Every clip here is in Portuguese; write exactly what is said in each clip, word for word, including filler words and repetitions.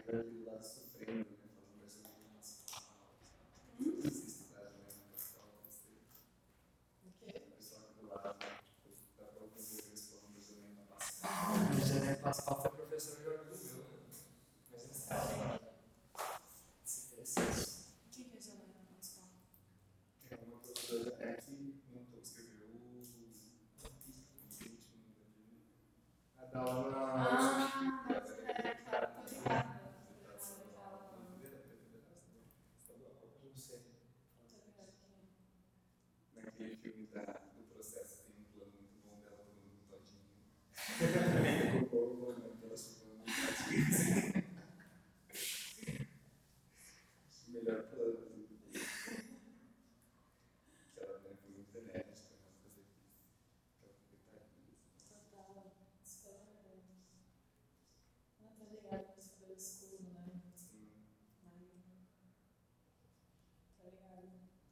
Pascal foi professor de órgão meu, né? Mas não sabe. O que é Helena Pascal? É uma professora é que montou, escreveu a da aula. Ah, mas é, claro, tô ligada. Não sei. Naquele filme da, do processo tem um plano muito bom dela no mundo todinho. Colocou o plano dela chupando todinho. Melhor plano. Que ela né, foi muito enérgica nas coisas que ela foi total. Escola. Ela tá ligada com esse cabelo escuro, né? Sim. Aí. Tá ligada.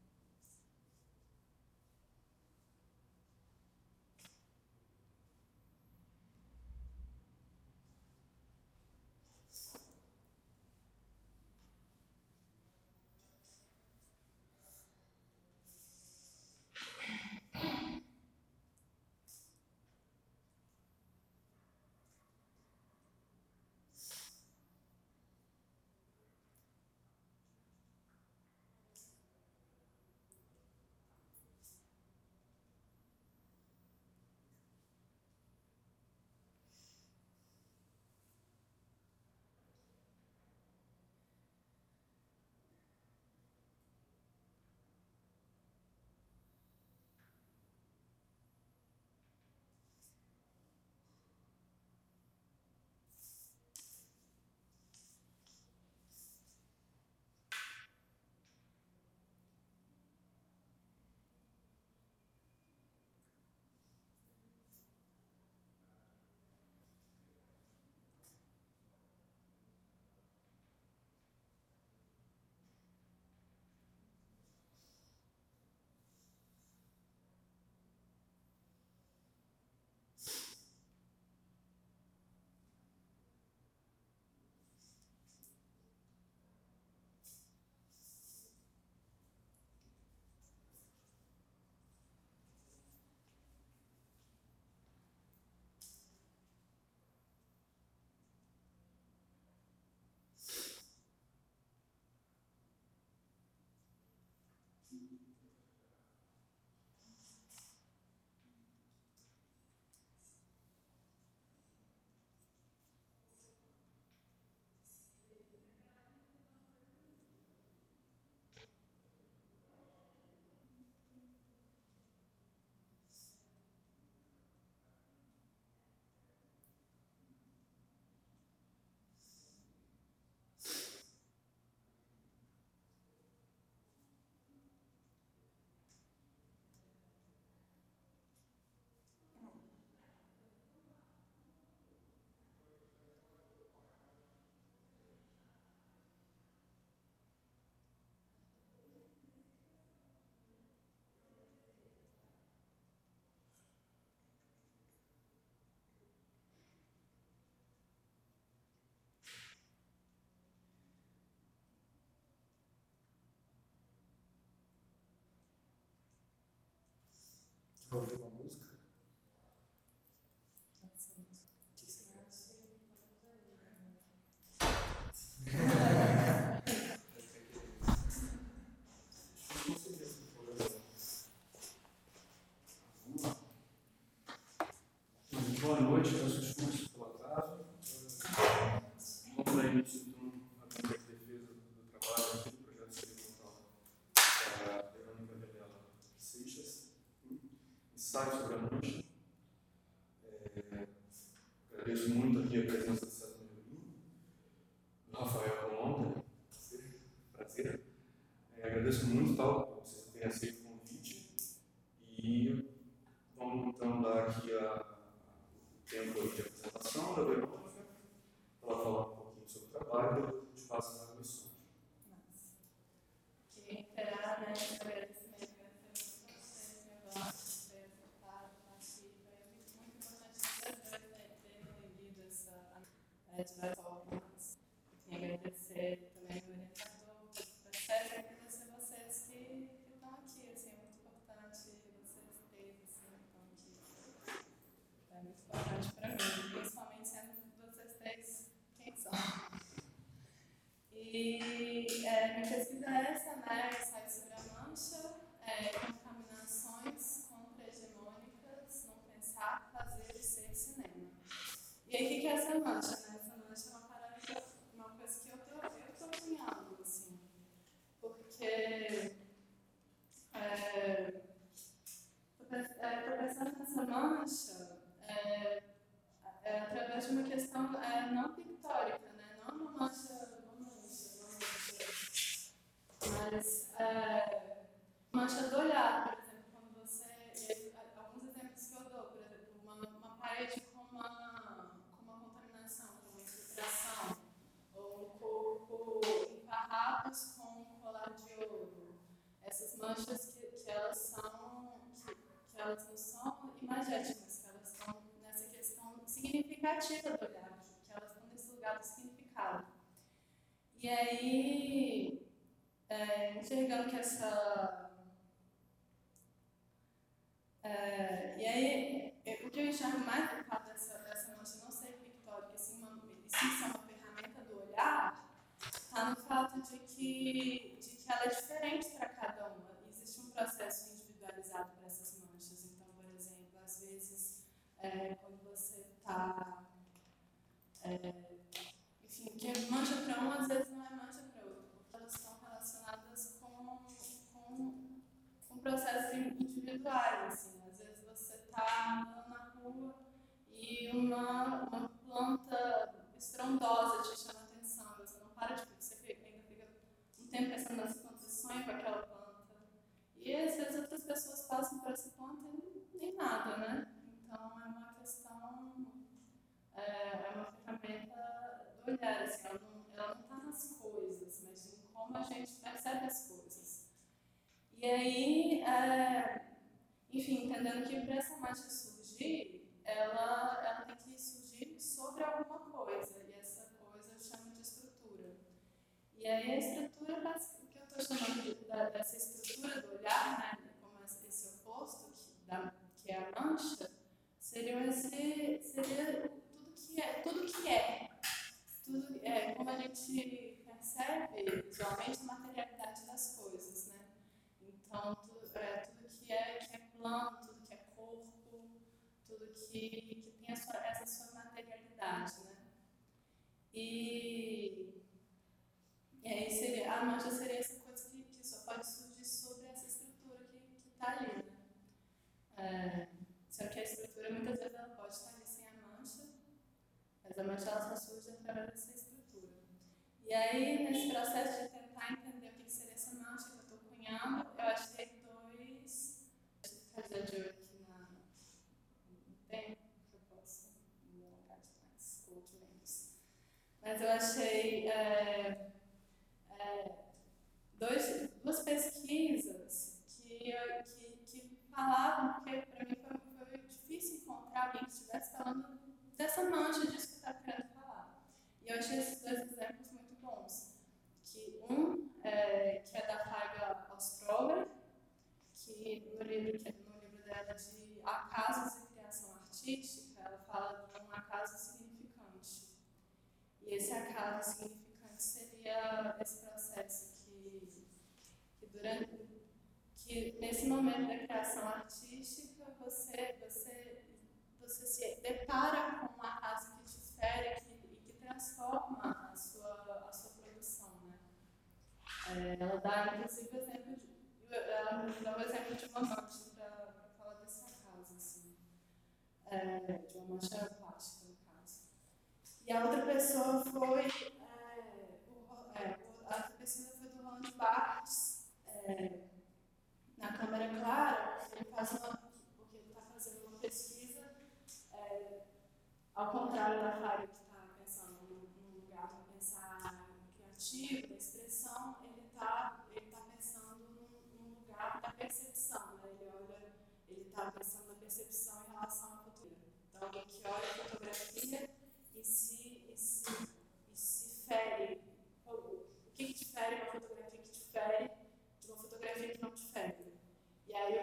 Vou ouvir uma música? Boa noite, meus desculpas pelo atraso. Vamos para início a campanha de defesa do trabalho aqui do projeto experimental da Verônica Vilela Seixas. Ensaio sobre a noite. É, agradeço muito aqui a presença de César Melhorinho, do Rafael Colombo. Prazer. É, agradeço muito tal, por vocês terem aceito o convite. E vamos então dar aqui a tempo de apresentação da Verônica, para ela falar um pouquinho sobre o trabalho e depois a gente passa para a missão. Queria reiterar, né, esse agradecimento, agradecer muito a vocês, meu banco, ter aceitado, participar. É muito importante vocês dois terem lido essa, de várias formas. Queria ser também meu orientador, percebe que vai ser vocês que estão aqui, assim, é muito importante vocês terem, assim, estão aqui. É muito importante para mim, principalmente sendo vocês três quem são. E é, minha pesquisa é essa, né? Ensaio sobre a mancha, é, contaminações contra-hegemônicas, não pensar, fazer e ser cinema. E aí, o que é essa mancha, né? Essa mancha é uma parada, uma coisa que eu tô, eu tô cunhando, assim, porque é, tô pensando nessa mancha é, é, através de uma questão é, não pictórica, né? Não uma mancha, uma mancha, uma mancha, mas é, mancha do olhar, por exemplo, quando você, alguns exemplos que eu dou, por exemplo, uma, uma parede com uma, com uma contaminação, com uma infiltração, ou um corpo em farrapos com um colar de ouro. Essas manchas que, que elas são, que, que elas não são imagéticas, que elas estão nessa questão significativa do olhar, que elas estão nesse lugar do significado. E aí, é, enxergando que essa... É, e aí, o que eu enxergo mais do fato dessa, dessa mancha não ser pictórica, e sim, uma, e sim ser uma ferramenta do olhar, está no fato de que, de que ela é diferente para cada uma. Existe um processo individualizado para essas manchas. Então, por exemplo, às vezes, é, quando você está... É, enfim, o que é mancha para um, às vezes não é mancha para outro, porque elas estão relacionadas com, com, com processos individuais, assim. Às vezes você está andando na rua e uma, uma planta estrondosa te chama a atenção, você não para de... Você ainda fica um tempo pensando nas plantas e sonha com aquela planta. E às vezes outras pessoas passam por essa planta e nem nada, né? Então é uma questão, é, é uma ferramenta do olhar, assim, ela não está nas coisas, mas em como a gente percebe as coisas. E aí, é, enfim, entendendo que para essa mancha surgir, ela, ela tem que surgir sobre alguma coisa, e essa coisa eu chamo de estrutura. E aí a estrutura, o que eu estou chamando de, da, dessa estrutura do olhar, né, como esse oposto, que, da, que é a mancha, seria, esse, seria tudo que é, tudo que é, tudo, é como a gente percebe visualmente a materialidade das coisas, né? Então, tudo, é, tudo que, é, que é plano, tudo que é corpo, tudo que, que tem a sua, essa sua materialidade, né? E, e aí seria, a mancha seria essa coisa que, que só pode surgir sobre essa estrutura que está ali, né? É, só que a estrutura, muitas vezes, ela pode estar ali sem a mancha, mas a mancha ela só surge através dessa estrutura. E aí, nesse processo de tentar entender o que seria essa mancha que eu estou cunhando, eu achei dois... Deixa eu ficar de olho aqui na, no tempo, que eu posso me alongar demais, ou de menos. Mas eu achei é, é, dois, duas pesquisas que, que, que falavam, porque para mim foi, foi difícil encontrar alguém que estivesse falando dessa mancha disso que eu estava querendo falar. E eu achei esses dois exemplos muito bons. Que um, é, que é da Faiga Ostrover, que no livro, que no livro dela de Acasos e Criação Artística, ela fala de um acaso significante. E esse acaso significante seria esse processo que, que, durante, que nesse momento da criação artística você, você, você se depara com um acaso que te fere e que transforma a sua, a sua produção, né? É, ela dá inclusive exemplo de, ela dá o exemplo de uma mancha para falar desse acaso, assim, é, de uma mancha plástica, no caso. E a outra pessoa foi, é, o, é, a outra pesquisa foi do Roland Barthes, é, na Câmara Clara. Ele faz uma, porque ele está fazendo uma pesquisa, é, ao contrário da Fábio, que está pensando num, num lugar para pensar criativo, da expressão, ele está ele tá pensando num, num lugar da percepção, né? Ele olha, ele está pensando na percepção em relação à fotografia. Então, alguém que olha a fotografia e se, e se, e se fere,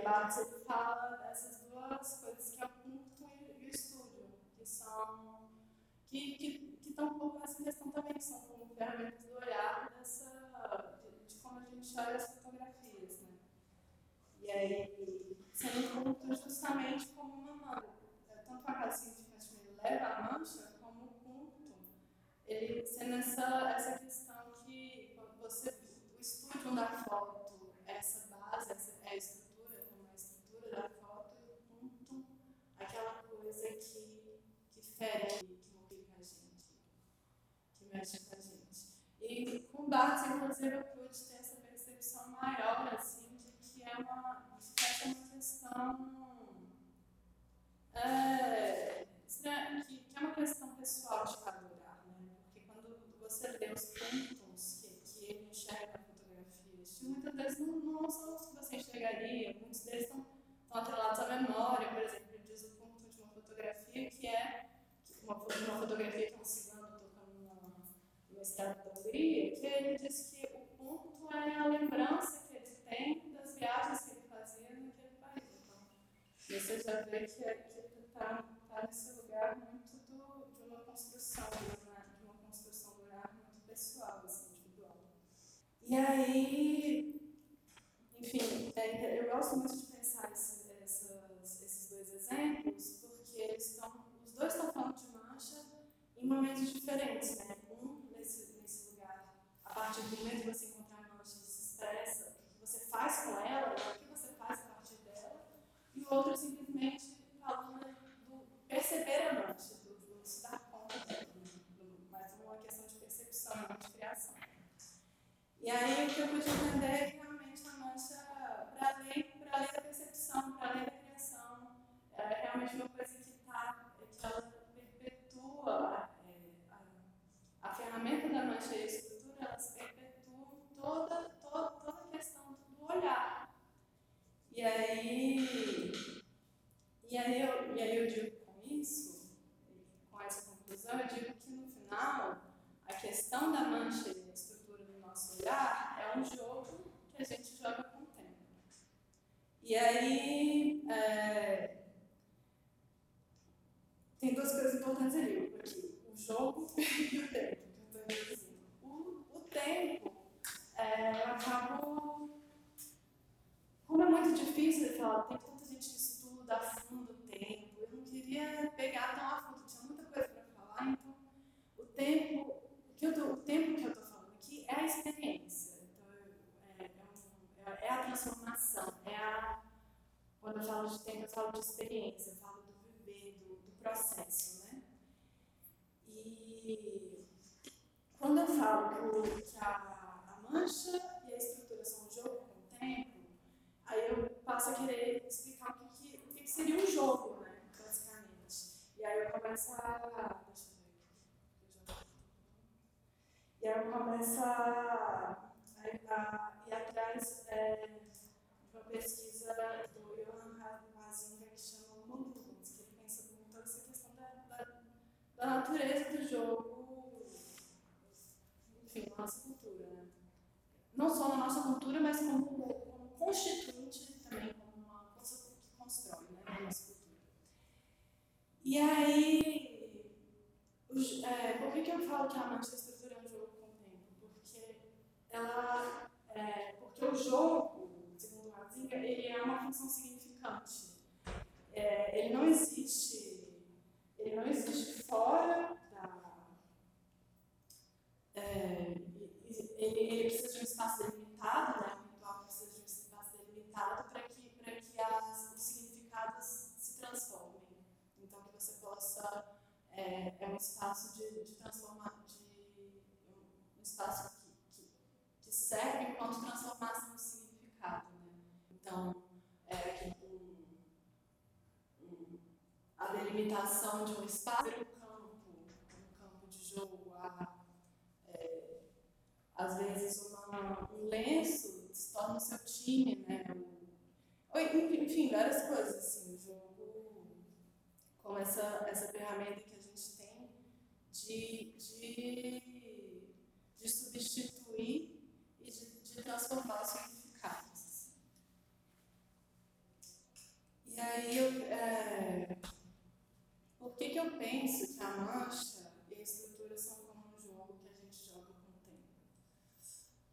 aí Barthes ele fala dessas duas coisas, que é o culto e o estúdio, que são que que que estão um pouco nessa questão também, que são como ferramentas do olhar dessa de, de como a gente olha as fotografias, né? E aí sendo o culto justamente como uma mancha, tanto a casa significante ele leva a mancha, como o culto ele sendo essa essa questão que quando você o estúdio da foto, essa base, essa é a estrutura, como a estrutura da foto, e o culto, aquela coisa que que fere, que modifica a gente, que mexe com a gente. E com Barthes, inclusive, eu pude ter essa percepção maior, assim, de que é uma, de que essa é uma questão, é, que, que é uma questão pessoal de cada lugar, né? Porque quando você lê os pontos que, que ele enxerga na fotografia, muitas vezes não, não são os que você enxergaria, muitos deles estão, estão atrelados à memória, por exemplo, ele diz o ponto de uma fotografia que é uma, uma fotografia que é um cigano tocando numa, numa estrada da Hungria, que ele diz que o ponto é a lembrança que ele tem das viagens que ele fazia naquele país. Então, você já vê que, que ele está tá nesse lugar muito do, de uma construção, de uma, de uma construção do olhar muito pessoal, assim, individual. E aí, enfim, é, eu gosto muito de pensar esse, essas, esses dois exemplos, porque eles estão, os dois estão falando de mancha em momentos diferentes, né? Um nesse, nesse lugar, a partir do momento que você encontrar a mancha, se expressa o que você faz com ela, o que você faz a partir dela, e o outro simplesmente falando do perceber a mancha, do, do se dar conta dela, do, mais uma questão de percepção, não de criação. E aí o que eu pude entender é que realmente a mancha, para além, para além da percepção, para além da criação, é realmente uma coisa que, tá, que ela perpetua, é, a, a ferramenta da mancha e a estrutura, elas perpetuam toda, toda, toda a questão do olhar. E aí, e aí, eu, e aí eu digo com isso, com essa conclusão, eu digo que no final, a questão da mancha e da estrutura do nosso olhar é um jogo que a gente joga com o tempo. E aí, é, tem duas coisas importantes ali, aqui, o jogo e o tempo, que eu estou dizendo. O, o tempo, é, eu acabo, como é muito difícil de falar, tem tanta gente que estuda a fundo o tempo, eu não queria pegar tão a fundo, tinha muita coisa para falar, então o tempo, o, que eu tô, o tempo que eu estou falando aqui é a experiência, então é, é, um, é a transformação, é a, quando eu falo de tempo eu falo de experiência, eu falo do viver, do, do processo, né? E quando eu falo que, que a, a mancha e a estrutura são um jogo com o tempo, aí eu passo a querer explicar o que, que, o que seria um jogo, né, basicamente. E aí eu começo a... Deixa eu ver aqui. E aí eu começo a, a, a ir atrás é, de uma pesquisa do Johann Huizinga que chama Modulus, que ele pensa muito essa questão da, da, da natureza do jogo, enfim, na nossa cultura, né? Não só na nossa cultura, mas como, como constituinte também, como uma coisa que constrói, né, a nossa cultura. E aí, os, é, por que, que eu falo que a mancha estrutura é um jogo com o tempo? Porque, ela, é, porque o jogo, segundo o Huizinga, ele é uma função significante. É, ele não existe, ele não existe fora da... É, ele, ele precisa de um espaço delimitado, né? O ritual precisa de um espaço delimitado para que, para que as, os significados se transformem. Então, que você possa... É, é um espaço de, de transformar, de, um espaço que, que, que serve enquanto transformação de significado, né? Então, é, um, um, a delimitação de um espaço, um campo, um campo de jogo, a, é, às vezes uma, um lenço se torna o seu time, né? Ou, enfim, várias coisas, assim, o jogo como essa, essa ferramenta que a gente tem de, de, de substituir e de, de transformar os significados.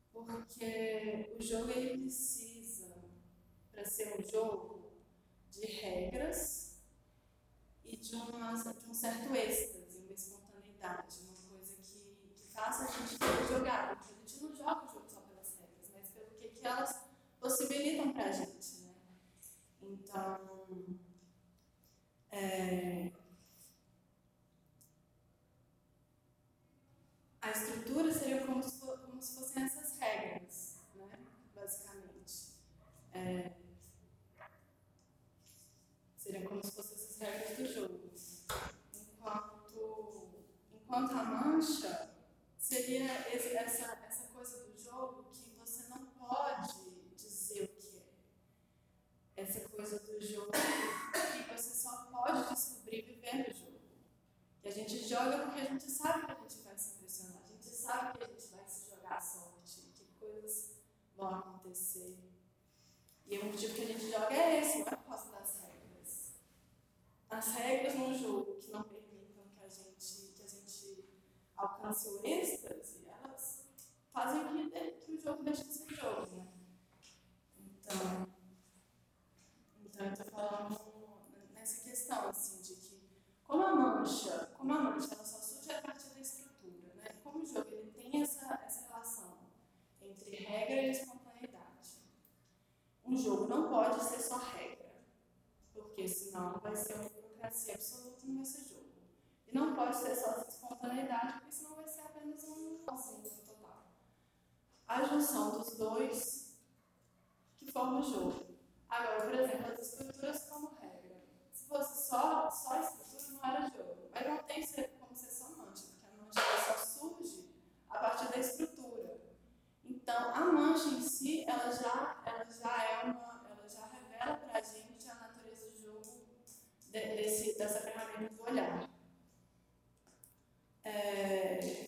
porque o jogo ele precisa, para ser um jogo, de regras e de, uma, de um certo êxtase, uma espontaneidade, uma coisa que, que faça a gente querer jogar, porque a gente não joga o jogo só pelas regras, mas pelo que, que elas possibilitam para a gente, né? Então, é, a estrutura seria como se, for, como se fossem essas regras, né? Basicamente. É, seria como se fossem essas regras do jogo. Enquanto, enquanto a mancha seria esse, essa, essa coisa do jogo que você não pode dizer o que é. Essa coisa do jogo que você só pode descobrir vivendo o jogo. Que a gente joga porque a gente sabe que a gente vai se impressionar, a gente sabe que a gente vai se jogar à sorte, que coisas vão acontecer. E o motivo que a gente joga é esse, não é por causa das regras. As regras no jogo que não permitam que a gente, que a gente alcance o êxtase, elas fazem que, que o jogo deixe de ser jogo, né? Então, então eu estou falando nessa questão, assim, de que como a mancha, como a mancha ela só surge a partir da estrutura, né? Como o jogo ele tem essa, essa relação entre regra e espontaneidade. Um jogo não pode ser só regra, porque senão vai ser uma burocracia absoluta, não vai ser jogo. E não pode ser só espontaneidade, porque senão vai ser apenas um nozinho no total. A junção dos dois que forma o jogo. Agora, por exemplo, as estruturas como regra. Se fosse só, só a estrutura, não era jogo. Mas não tem como ser só mancha, porque a mancha só surge a partir da estrutura. Então, a mancha em si, ela já, ela já é uma, ela já revela para a gente a natureza do jogo de, desse, dessa ferramenta do olhar. É,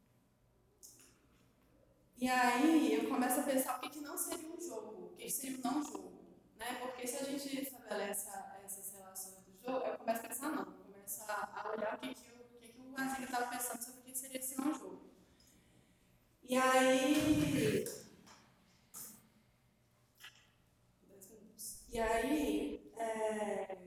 e aí eu começo a pensar o que, que não seria um jogo, o que seria um não jogo, né? Porque se a gente estabelece essas relações do jogo, eu começo a pensar não, eu começo a, a olhar o que, que, o, que, que o Marcinho estava pensando sobre o que seria esse não jogo. E aí, e aí é,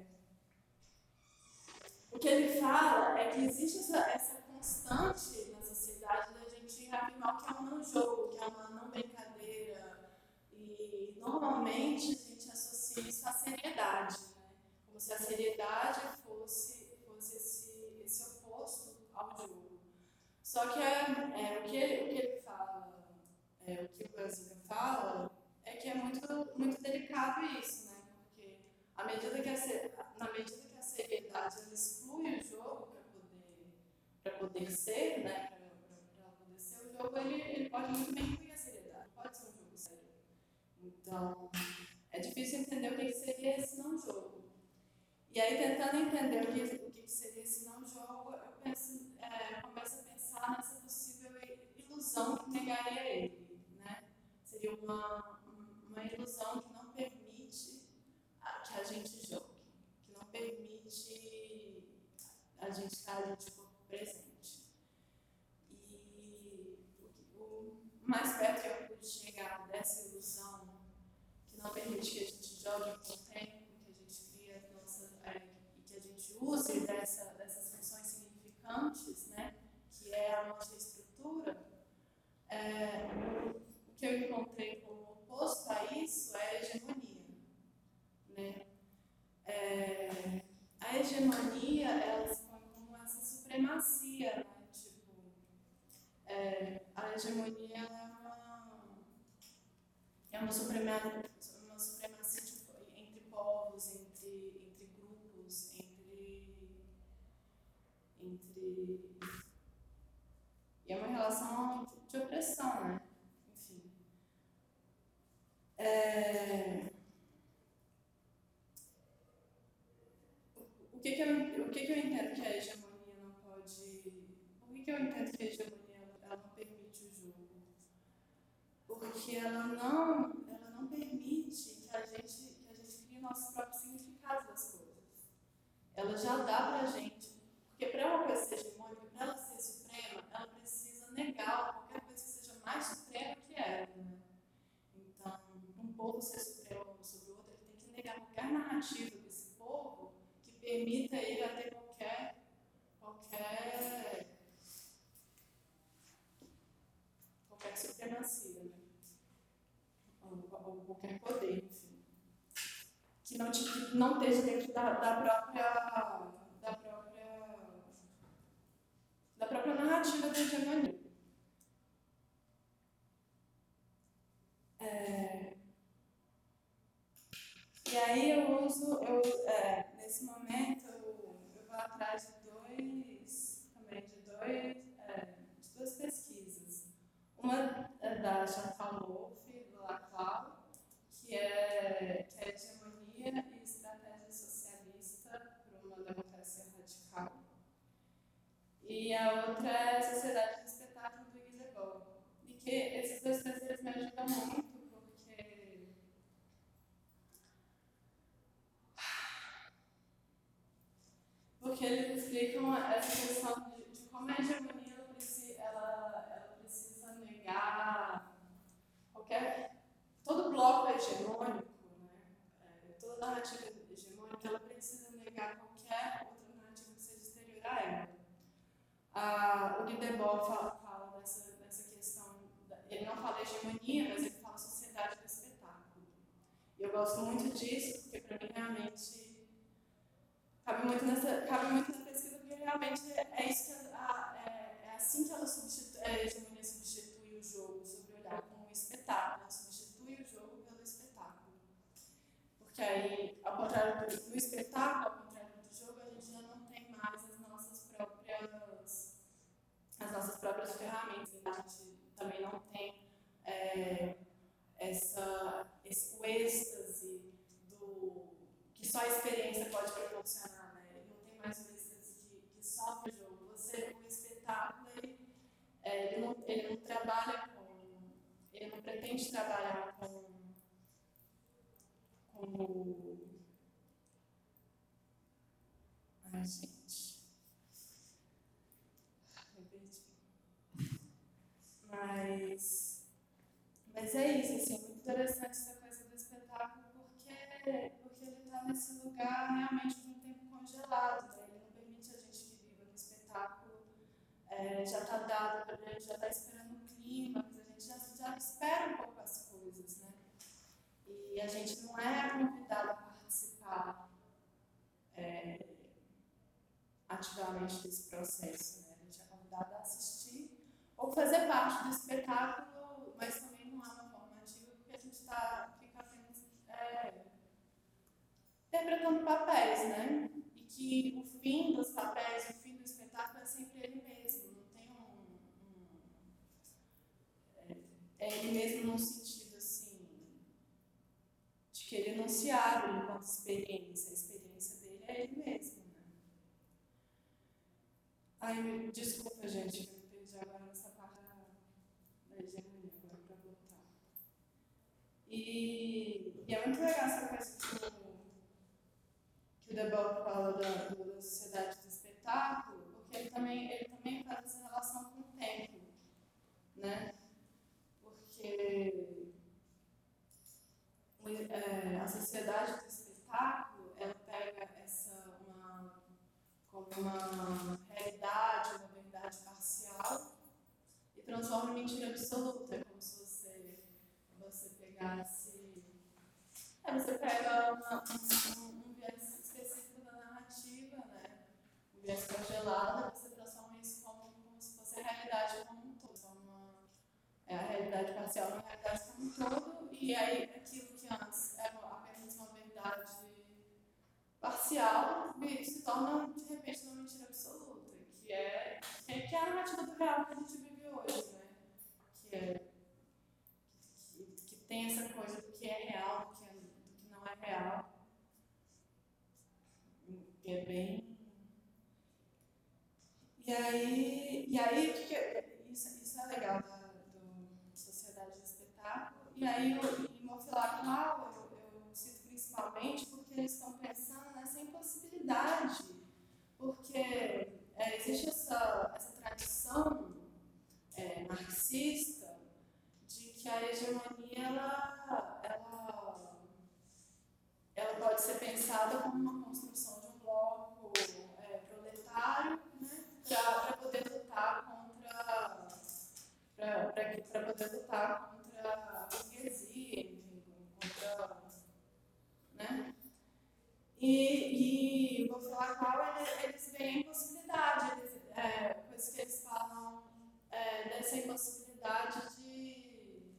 o que ele fala é que existe essa, essa constante na sociedade da gente afirmar que é um não jogo, que é uma não brincadeira, e normalmente a gente associa isso à seriedade, né? Como se a seriedade fosse, fosse esse, esse oposto ao jogo. Só que é, é, o, que ele, o que ele fala, é, o que o Brasil fala, é que é muito, muito delicado isso, né? Porque à medida que a, na medida que a seriedade ela exclui o jogo para poder, para poder ser, né? Para poder ser, o jogo ele, ele pode muito bem incluir a seriedade, pode ser um jogo sério. Então, é difícil entender o que seria esse não jogo. E aí, tentando entender o que, o que seria esse não jogo, eu penso, é, começo a pensar nessa possível ilusão que negaria ele, né? Seria uma, uma ilusão que não permite que a gente jogue, que não permite a gente estar ali de corpo presente. E o mais perto que eu pude chegar dessa ilusão que não permite que a gente jogue com o tempo, que a gente cria nossa, é, e que a gente use dessa, dessas funções significantes, né? Que é a nossa estrutura, é, o que eu encontrei como oposto a isso é a hegemonia, né? É, a hegemonia, ela se põe como essa supremacia, né? Tipo, é, a hegemonia é uma, é uma supremacia, uma supremacia tipo, entre povos, entre, entre grupos, entre, entre... E é uma relação de, de opressão, né? Enfim. É, O que, que, eu, o que, que eu entendo que a hegemonia não pode... Por que, que eu entendo que a hegemonia ela não permite o jogo? Porque ela não, ela não permite que a gente, que a gente crie nossos próprios significados das coisas. Ela já dá pra gente... Porque para uma coisa ser hegemônica, para ela ser suprema, ela precisa negar qualquer coisa que seja mais suprema que ela. narrativa desse povo que permita ele a ter qualquer, qualquer, qualquer supremacia, né? ou, ou qualquer poder, enfim, que não, te, que não esteja dentro da, da própria da própria da própria narrativa da hegemonia. É, e aí eu uso, eu, é, nesse momento, eu, eu vou atrás de dois, também de, dois, é, de duas pesquisas. Uma é da Chantal Mouffe, do Laclau, que é, que é Hegemonia e Estratégia Socialista para uma Democracia Radical. E a outra é Sociedade do Espetáculo, do Guy Debord. E que esses dois textos me ajudam muito, porque porque eles explicam essa questão de, de como a hegemonia ela precisa, ela, ela precisa negar qualquer. Todo bloco hegemônico, né, é, toda narrativa hegemônica, ela precisa negar qualquer outra narrativa que seja exterior a ela. Ah, o Guy Debord fala, fala dessa, dessa questão, ele não fala hegemonia, mas ele fala sociedade do espetáculo. E eu gosto muito disso, porque para mim realmente cabe muito, nessa, cabe muito na pesquisa, porque realmente é, isso que a, é, é assim que ela substitui, a hegemonia substitui o jogo, sobre olhar como um espetáculo, ela substitui o jogo pelo espetáculo. Porque aí, ao contrário do, do espetáculo, ao contrário do jogo, a gente já não tem mais as nossas próprias, as nossas próprias ferramentas. A gente também não tem é, essa, esse, o êxtase do, que só a experiência pode proporcionar, né? Ele não tem mais o êxtase que, que só o jogo. Você, o espetáculo, ele, é, ele, não, ele não trabalha com, ele não pretende trabalhar com, com ai, gente, me perdi. Mas, mas é isso, assim, é muito interessante essa coisa do espetáculo, porque, porque ele está nesse lugar realmente de um tempo congelado, né? Ele não permite a gente que viva no espetáculo, é, já está dado para a gente, já está esperando o clima, mas a gente já, já espera um pouco as coisas, né? E a gente não é convidado a participar é, ativamente desse processo, né? A gente é convidado a assistir ou fazer parte do espetáculo, mas também não há uma forma ativa, porque a gente está, fica apenas é, interpretando papéis, né? E que o fim dos papéis, o fim do espetáculo é sempre ele mesmo, não tem um... um é, é ele mesmo num sentido, assim, de que ele não se abre enquanto experiência, a experiência dele é ele mesmo, né? Ai, me, desculpa, gente, eu me perdi agora nessa parte da, da hegemonia, agora para voltar. E, e é muito legal essa coisa que o, que o Debord fala da, da sociedade do espetáculo, porque ele também, ele também faz essa relação com o tempo, né? Porque é, a sociedade do espetáculo, ela pega essa uma, como uma realidade, uma verdade parcial e transforma em mentira absoluta. É como se você, você pegasse... É, você pega uma, um, um, um viés específico da narrativa, né? Um viés congelado, você transforma isso como, como se fosse a realidade como um todo. Uma, é a realidade parcial na realidade como um todo, e aí aquilo que antes era apenas uma verdade parcial se torna, de repente, uma mentira absoluta, que é, que é a narrativa do real que a gente vive hoje, né? Que, é, que, que tem essa coisa do que é real, do que, é, do que não é real, que é bem... E aí, e aí que que, isso, isso é legal da do Sociedade do Espetáculo, e aí eu, em Mofilacal eu, eu cito principalmente porque eles estão pensando nessa impossibilidade, porque é, existe essa, essa tradição é, marxista de que a hegemonia ela, ela, ela pode ser pensada para poder lutar contra a burguesia, enfim, contra, né? E, e o Filacau, ele, eles veem possibilidade, eles, é, coisas que eles falam é, dessa impossibilidade de,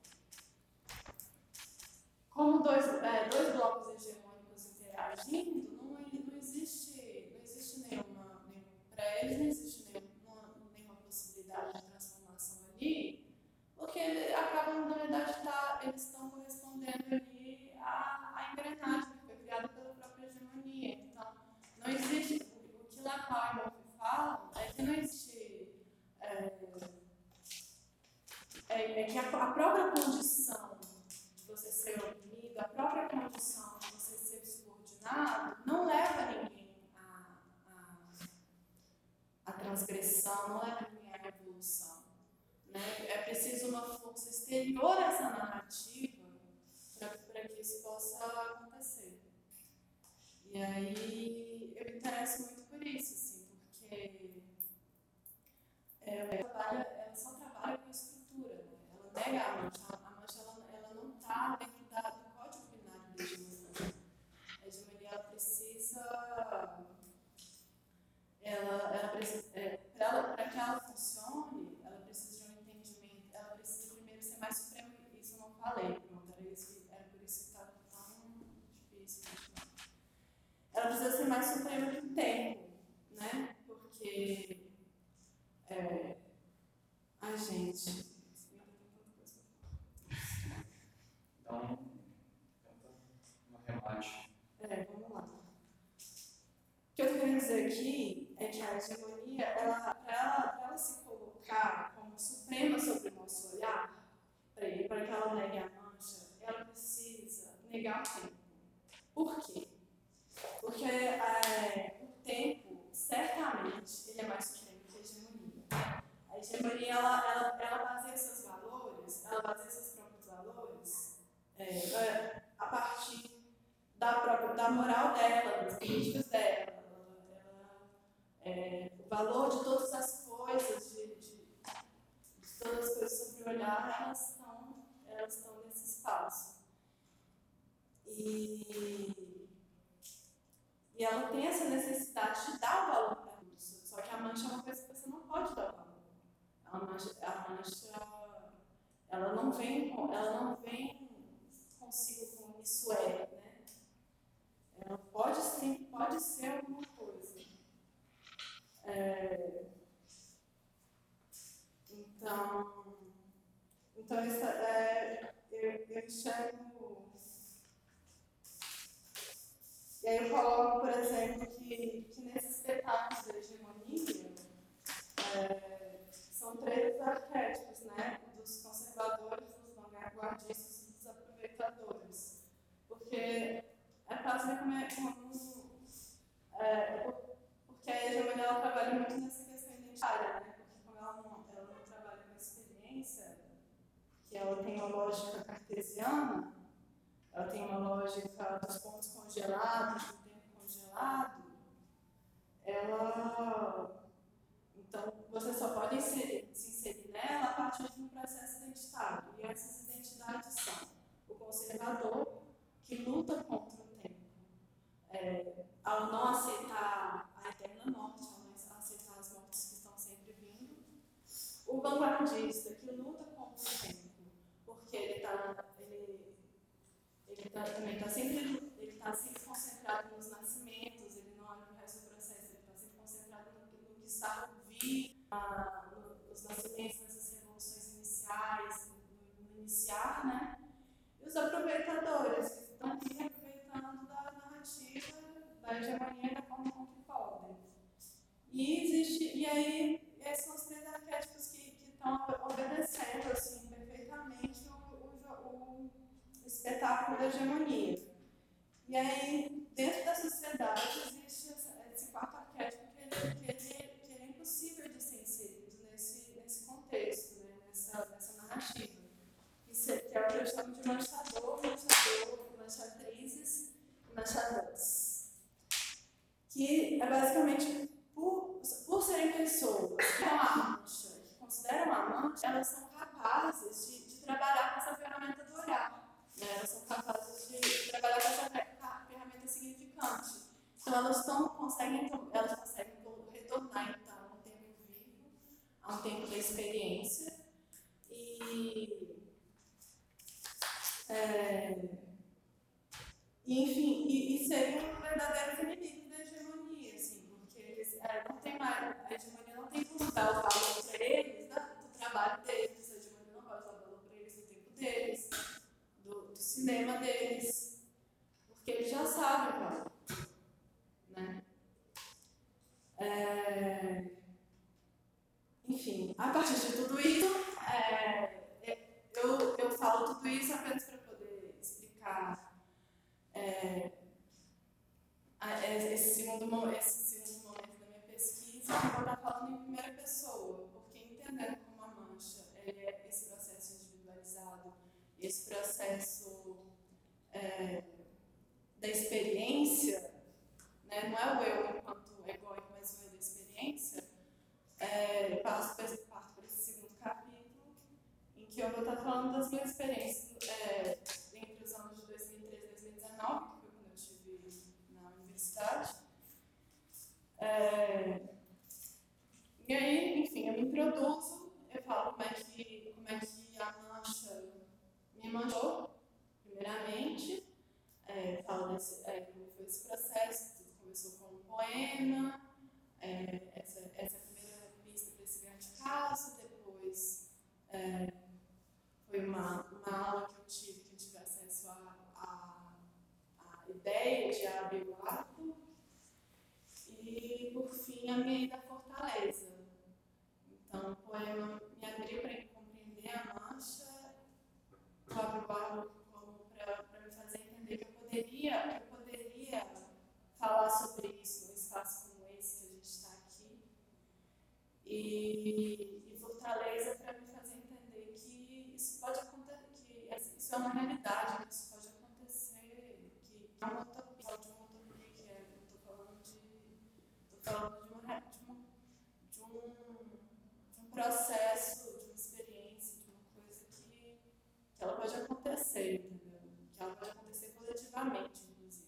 como dois, é, dois blocos hegemônicos interagindo, não, não existe, não existe nenhuma, nenhum, para eles não existe nenhuma, nenhuma possibilidade de transformação ali, porque eles acabam, na verdade, tá, eles estão correspondendo ali à, à engrenagem que foi criada pela própria hegemonia. Então, não existe, o que Lacan e Wolff falam é que não existe, é, é, é que a, a própria condição de você ser oprimido, a própria condição de você ser subordinado, não leva ninguém à, à, à transgressão, não leva ninguém à revolução. Né? É preciso uma força exterior a essa narrativa para que isso possa acontecer. E aí eu me interesso muito por isso, assim, porque é, ela, trabalha, ela só trabalha com estrutura, né? Ela nega a mancha. A mancha ela, ela não está dentro da, do código binário da hegemonia. A hegemonia ela precisa. Ela, ela precisa é, para que ela funcione, ela precisa de um entendimento, ela precisa primeiro ser mais suprema, isso eu não falei, pronto, era, isso, era por isso que está tão difícil. Ela precisa ser mais suprema que o tempo, né? Porque é, a gente. Então, tenta uma remate. É, vamos lá. O que eu quero dizer aqui é que a hegemonia, ela, para ela, ela se colocar como suprema sobre o nosso olhar, para que ela negue a mancha, ela precisa negar o tempo. Por quê? Porque é, o tempo, certamente, ele é mais supremo que a hegemonia. A hegemonia, ela, ela, ela baseia seus valores, ela baseia seus próprios valores é, a partir da, própria, da moral dela, dos políticos dela. É, o valor de todas as coisas, de, de, de todas as coisas sobre o olhar, elas estão, elas estão nesse espaço. E, e ela tem essa necessidade de dar o valor para isso. Só que a mancha é uma coisa que você não pode dar o valor. A mancha, a mancha ela não vem, ela não vem consigo com isso é, né? Ela pode sim, pode ser alguma coisa. É, então, então essa, é, eu, eu enxergo. E aí eu coloco, por exemplo, que, que nesses detalhes da hegemonia é, são três arquétipos, né? Dos conservadores, dos vanguardistas e dos aproveitadores. Porque é fácil ver como é. Como, é, porque a hegemonia ela trabalha muito nessa questão identitária, né? Porque como ela não, ela não trabalha com experiência, que ela tem uma lógica cartesiana, ela tem uma lógica dos pontos congelados, do tempo congelado, ela... Então, você só pode inserir, se inserir nela a partir de um processo identitário. E essas identidades são o conservador, que luta contra o tempo, é, ao não aceitar a eterna morte, ao não aceitar as mortes que estão sempre vindo. O vanguardista, que luta contra o tempo, porque ele está ele, ele tá, também está sempre, ele tá sempre concentrado nos nascimentos, ele não olha para o resto do processo, ele está sempre concentrado no, no que está por vir, ah, no, nos nascimentos, nessas revoluções iniciais, no, no iniciar, né? E os aproveitadores, que estão aqui aproveitando da narrativa, da hegemonia da forma como que podem. E existe, e aí, esses são os três arquétipos que, que estão obedecendo, assim, perfeitamente o, o, o espetáculo da hegemonia. E aí, dentro da sociedade, existe esse quarto arquétipo que, ele, que, ele, que ele é impossível de ser inserido nesse, nesse contexto, né? nessa, nessa narrativa. Que é o que eu chamo de manchador, manchador, manchadrizes e manchadores. Que é basicamente, por, por serem pessoas que amam a mancha, que consideram a mancha, elas são capazes capazes de, de trabalhar com essa ferramenta do olhar. Né? Elas são capazes de, de trabalhar com essa ferramenta significante. Então, elas tão, conseguem, elas conseguem retornar, então, a um tempo vivo, a um tempo da experiência. E, é, enfim, e, e seriam verdadeiros inimigos da hegemonia, assim, porque eles é, não tem mais, a hegemonia não tem como dar o valor para eles, né, do trabalho deles, a hegemonia não pode dar o valor para eles do tempo deles, do, do cinema deles, porque eles já sabem, cara, né? É, enfim, a partir de tudo isso, é, eu, eu falo tudo isso apenas para poder explicar é, esse, segundo, esse segundo momento da minha pesquisa, eu vou estar falando em primeira pessoa, porque entendendo como a mancha ele é esse processo individualizado, esse processo é, da experiência, né, não é o eu enquanto egóico, mas o eu da experiência, é, eu passo para esse, parto para esse segundo capítulo, em que eu vou estar falando das minhas experiências é, entre os anos de dois mil e treze e dois mil e dezenove, que foi quando eu estive na universidade. É, e aí, enfim, eu me introduzo, eu falo como é que, como é que a mancha me manchou, primeiramente, é, falo desse, é, como foi esse processo, tudo começou com um poema, é, essa, essa é a primeira pista para esse grande caso, depois é, foi uma, uma aula que eu tive, que eu tive acesso à a, a, a ideia de abrir o arco, e por fim a minha ida à Fortaleza. Então o poema me abriu para compreender a mancha, o abrir o arco como para me fazer entender que eu poderia, eu poderia falar sobre isso num espaço como esse que a gente está aqui. E, e Fortaleza para me fazer entender que isso pode acontecer, que isso é uma realidade, que isso pode acontecer, que é uma utopia, de uma utopia que é, eu estou falando de, estou falando de, uma, de, uma, de, um, de um processo, de uma experiência, de uma coisa que, que ela pode acontecer, entendeu? Que ela pode acontecer coletivamente, inclusive.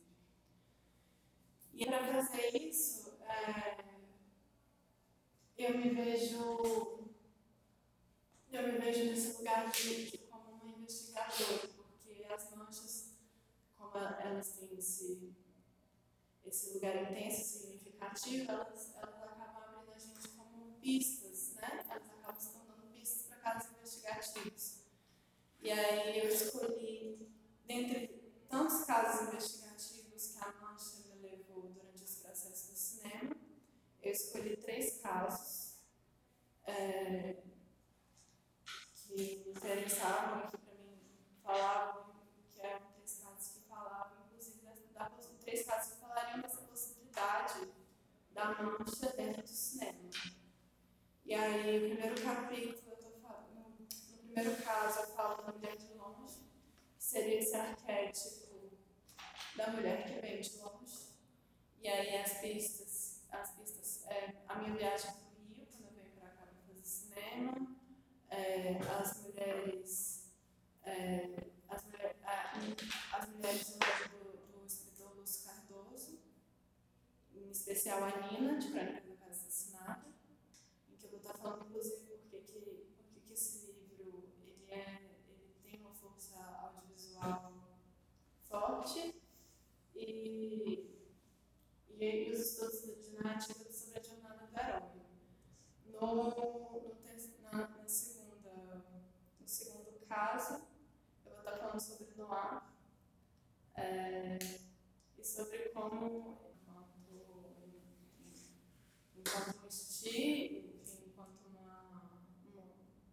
E para fazer isso, é, eu me vejo eu me vejo nesse lugar de, de como uma investigadora, porque as manchas, como elas têm esse, esse lugar intenso e significativo, elas, elas acabam abrindo a gente como pistas, né? Elas acabam se tornando pistas para casos investigativos. E aí eu escolhi, dentre tantos casos investigativos que a mancha me levou durante esse processo do cinema, eu escolhi três casos é, que me interessavam, que para mim falavam, que eram três casos que falavam, inclusive, da, da, três casos que falariam dessa possibilidade da mancha dentro do cinema. E aí, o primeiro capítulo, eu tô falando, no, no primeiro caso, eu falo da mulher de longe, que seria esse arquétipo da mulher que vem de longe. E aí, as pistas, as pistas, é, a minha viagem para o Rio, quando eu venho para cá para fazer cinema, é, as mulheres, é, as, mulher, a, as mulheres do, do escritor Lúcio Cardoso, em especial a Nina, de Crônicas da Casa Assassinada, em que eu vou estar falando, inclusive, porque que, porque que esse livro ele é, ele tem uma força audiovisual forte e, e os estudos de narrativa sobre a jornada do herói. No, no, na, na segunda, no segundo caso, eu vou estar falando sobre Noir é, e sobre como, enquanto, enquanto um estilo, enquanto uma, uma,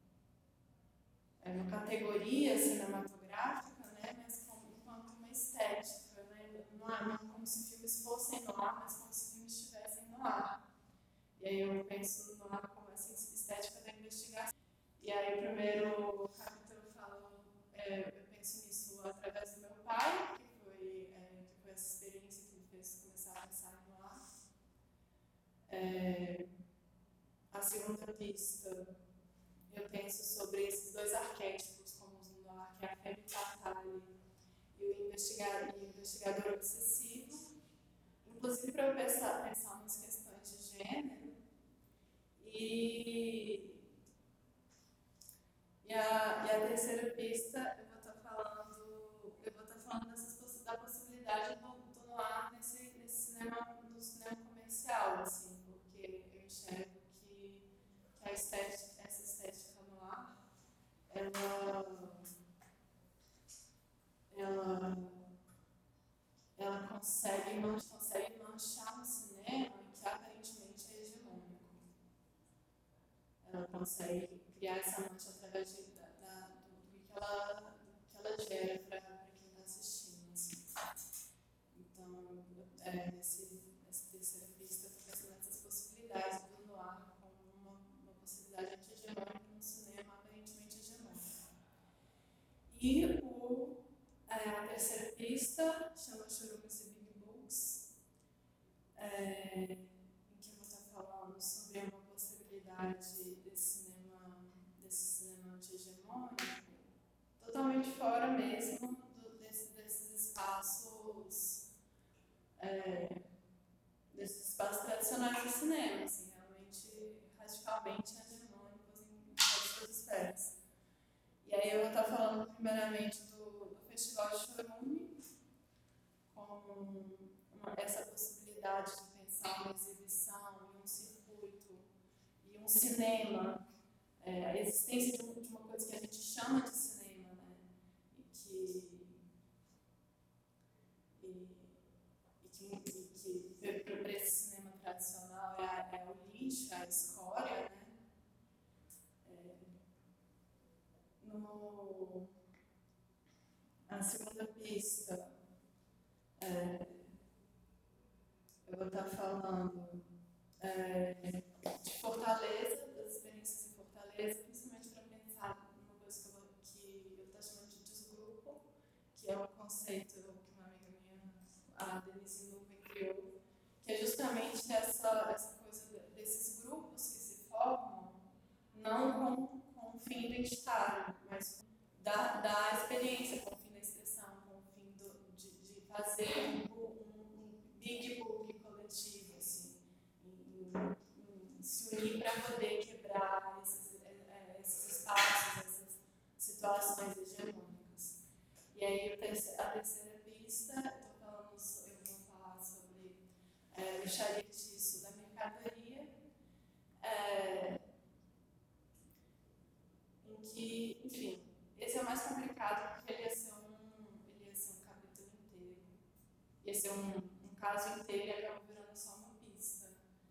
uma categoria cinematográfica, né, mas como, enquanto uma estética, né, não, é, não como se filmes fossem Noir, mas como se filmes estivessem Noir. E aí eu penso no Noir como essa estética da investigação. E aí o primeiro capítulo eu falo, é, eu penso nisso através do meu pai, que foi, é, que foi essa experiência que me fez começar a pensar no Noir. É, a segunda pista eu penso sobre esses dois arquétipos comuns no noir, que é a femme fatale e o investigador, e o investigador obsessivo, inclusive para eu pensar, pensar umas questões de gênero. E, e, a, e a terceira pista, eu vou estar falando, eu vou estar falando dessas, da possibilidade do, do noir nesse, nesse cinema, no cinema comercial, assim, porque eu enxergo que, que a estética, essa estética noir, ela, ela, ela consegue, mancha, consegue manchar um cinema que aparentemente é hegemônico. Ela consegue criar essa mancha através de, da, da, do, do, que ela, do que ela gera para quem está assistindo. Assim. Então, é, nesse, nessa terceira pista, eu estou pensando nessas possibilidades do noir como uma, uma possibilidade anti-hegemônica num cinema aparentemente hegemônico. E o, é, a terceira pista chama Chorumes e Big Books, é, em que eu vou estar falando sobre uma possibilidade desse cinema, desse cinema anti-hegemônico, totalmente fora mesmo do, desse, desses espaços, é, desses espaços tradicionais do cinema, assim, realmente radicalmente hegemônicos em todas as esferas. E aí eu vou estar falando primeiramente do, do Festival Chorume, como uma, essa possibilidade de pensar uma exibição e um circuito e um cinema, é, a existência de, um, de uma coisa que a gente chama de cinema, né? E que, e, e que, e que para esse cinema tradicional é, a, é o lixo, é a escória, né? É, no, a segunda pista, é, eu vou estar falando é, de Fortaleza, das experiências em Fortaleza, principalmente para pensar numa coisa que eu, vou, que eu estou chamando de desgrupo, que é um conceito que uma amiga minha, a Denise Nuvem, criou, que é justamente essa, essa coisa desses grupos que se formam, não com, com um fim identitário, mas da, da experiência, com o fim da expressão, com o fim do, de, de fazer um, um, um big book coletivo, assim, em, em, se unir para poder quebrar esses, esses espaços, essas situações hegemônicas. E aí a terceira pista, eu estou falando, eu vou falar sobre é, o charitiço da mercadoria, é, em que, enfim, esse é o mais complicado porque ele ia ser um, ele ia ser um capítulo inteiro, ia ser um, um caso inteiro e acaba virando só uma pista.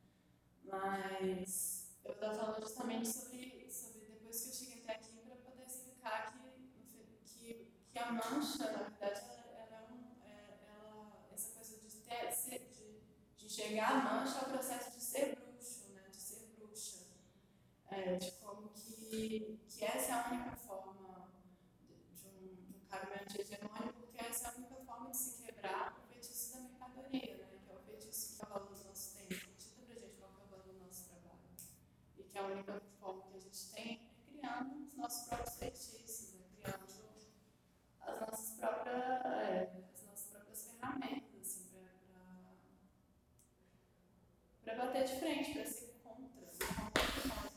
Mas eu estava falando justamente sobre, sobre depois que eu cheguei até aqui para poder explicar que, que, que a mancha, na verdade, ela, ela é um, é, ela, essa coisa de, ter, ser, de, de enxergar a mancha é o processo de ser bruxo, né, de ser bruxa. É, de como que, que essa é a única forma de, de um, de um cargo anti-hegemônico, porque essa é a única forma de se quebrar o feitiço da mercadoria, né, que é o feitiço que é o valor do nosso tempo, que dita pra gente qual é o valor do nosso trabalho. E que a única forma que a gente tem é criando os nossos próprios feitiços, né, criando as nossas próprias, é, as nossas próprias ferramentas, assim, para bater de frente, para ser contra, ser contra.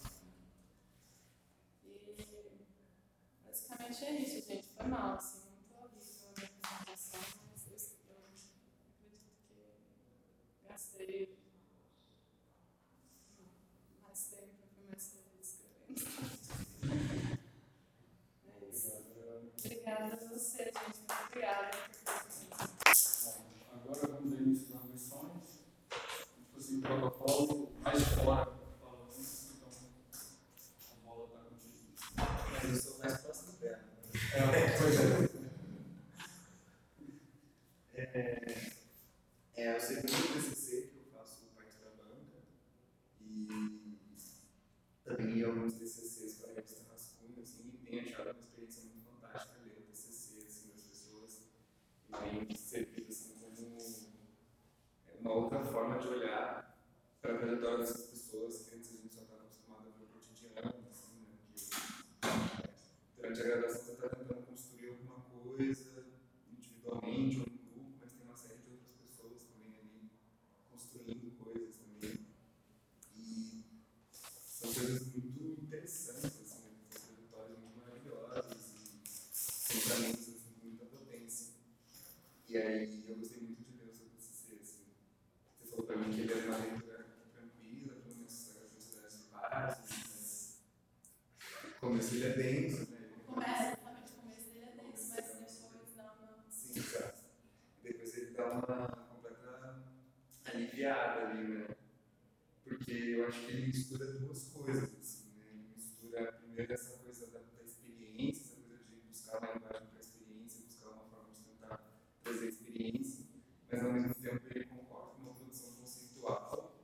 Basicamente é isso, gente. Foi mal, assim, muito horrível a minha apresentação, mas eu, eu acredito que gastei mais tempo, foi mais feliz escrevendo. É isso. Obrigada a você, gente. Muito obrigada. Bom, agora vamos ao início das missões. Tipo assim, protocolo mais fora. Eu sou mais próximo dela. É, pois é. É, é o segundo T C C que eu faço parte da banca e também li alguns T C Cs para a revista Rascunho, assim, e tenho achado uma experiência muito fantástica ler o T C C assim, das pessoas e tem servido assim, como uma outra forma de olhar para a trajetória dessas pessoas que antes a gente só estava acostumado a ver o cotidiano, assim, né, que eu acho que ele mistura duas coisas, assim, né? Ele mistura primeiro essa coisa da, da experiência, essa coisa de buscar uma linguagem para a experiência, buscar uma forma de tentar trazer experiência, mas ao mesmo tempo ele concorda com uma produção conceitual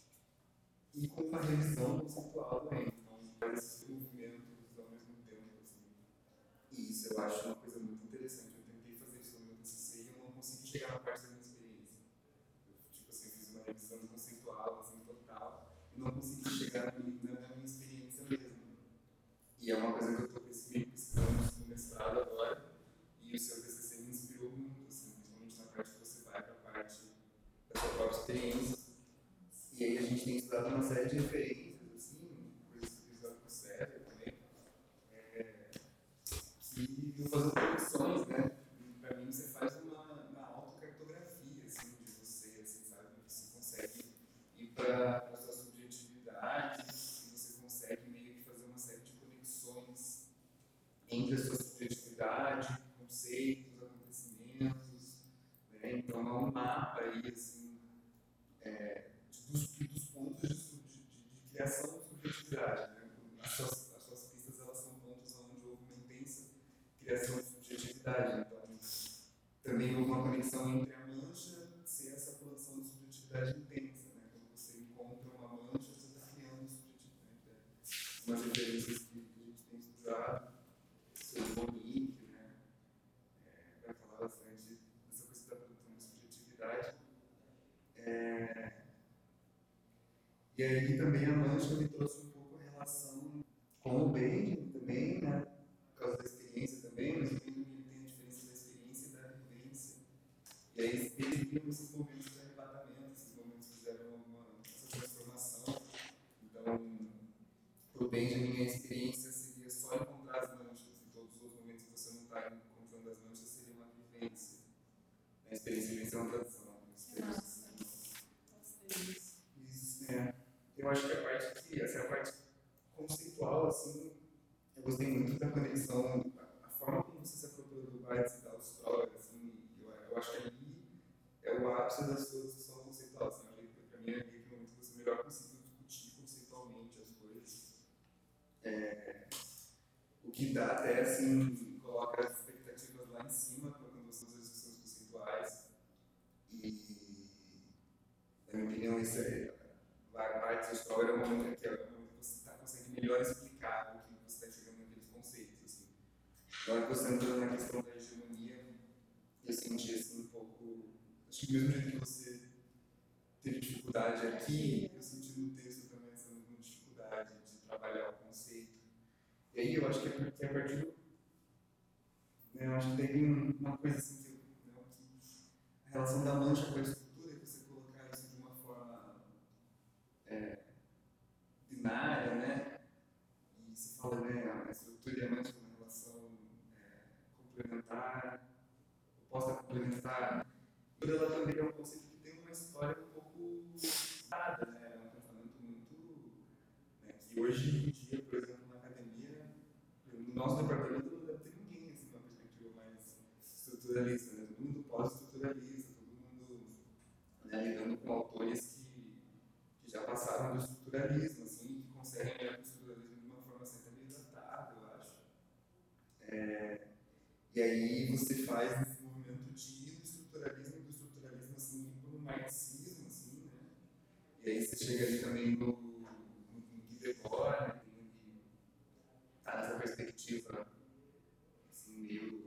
e com uma revisão conceitual também. Então, faz esses movimentos ao mesmo tempo, assim. E isso eu acho uma coisa muito interessante. Eu tentei fazer isso no meu T C C e eu não consegui chegar na parte da minha experiência. Eu, tipo assim, fiz uma revisão conceitual, assim, total, e não consegui chegar na minha, na minha experiência mesmo. E é uma coisa que eu estou pesquisando no mestrado agora, e o seu T C C me inspirou muito, assim, principalmente na parte que você vai para a parte da sua própria experiência. E aí a gente tem estudado uma série de referências, assim, coisas que eu estudado com o Sérgio também, é, que vão fazer conexões, né? E para mim você faz uma, uma autocartografia, assim, de você, assim, sabe? Você consegue ir para a sua subjetividade, e você consegue meio que fazer uma série de conexões entre a sua subjetividade, conceitos, acontecimentos, né? Então é um mapa aí, assim, é, dos, dos pontos de, de, de, de criação de subjetividade, né? As suas, as suas pistas, elas são pontos onde houve uma intensa criação de subjetividade. Então, também houve uma conexão entre a mancha ser essa produção de subjetividade intensa, né? Quando você encontra uma mancha, você está criando subjetividade. Umas referências que a gente tem estudado sobre o Monique, né? É, vai falar bastante dessa coisa da produção de subjetividade. É, e aí também a mancha me trouxe um pouco a relação com o Benjamin também, né? Por causa da experiência também, mas o Benjamin tem a diferença da experiência e da vivência. E aí eles viram esses momentos de arrebatamento, esses momentos que fizeram uma, essa transformação. Então, para o Benjamin, a experiência seria só encontrar as manchas, e todos os momentos que você não está encontrando as manchas seria uma vivência. A experiência de vivência é uma tradução. Isso, é. Eu acho que a parte que, essa é a parte conceitual, assim, eu gostei muito da conexão, a, a forma como você se apropriou do Weitz e da Austroga, assim, eu, eu acho que ali é o ápice da sua discussão conceitual, assim, eu acho que para mim é meio que o momento que você melhor conseguiu discutir conceitualmente as coisas. É, o que dá até, assim, coloca as expectativas lá em cima quando você usa as discussões conceituais. E, na minha opinião, isso é. Weitz e Austroga é o momento que, é o momento que você tá, consegue melhor explicar o que você está chegando naqueles conceitos. Assim. Na hora que você entrou na questão da hegemonia, eu senti assim, um pouco. Acho que do mesmo jeito que você teve dificuldade aqui, eu senti no texto também essa mesma dificuldade de trabalhar o conceito. E aí eu acho que é porque a partir do. Né, eu acho que tem uma coisa assim que, né, que a relação da mancha com a estrutura, que você colocar isso de uma forma é, binária, né? E se fala, né, a estrutura e a mancha como uma relação é, complementar, oposta complementar. E ela também é um conceito que tem uma história um pouco dada, né? É um pensamento muito. Né, que hoje em dia, por exemplo, na academia, no nosso departamento não deve ter ninguém assim, uma perspectiva mais estruturalista, né? Todo mundo pós-estruturalista, todo mundo, né, lidando com autores que, que já passaram do estruturalismo, assim, que conseguem olhar para o estruturalismo de uma forma sempre meio datada, eu acho. É, e aí você faz esse movimento de ir do estruturalismo, do estruturalismo assim, ir para o marxismo, assim, né? E aí você chega ali também no, no, no Guy Debord, né? Que está nessa perspectiva assim, meio.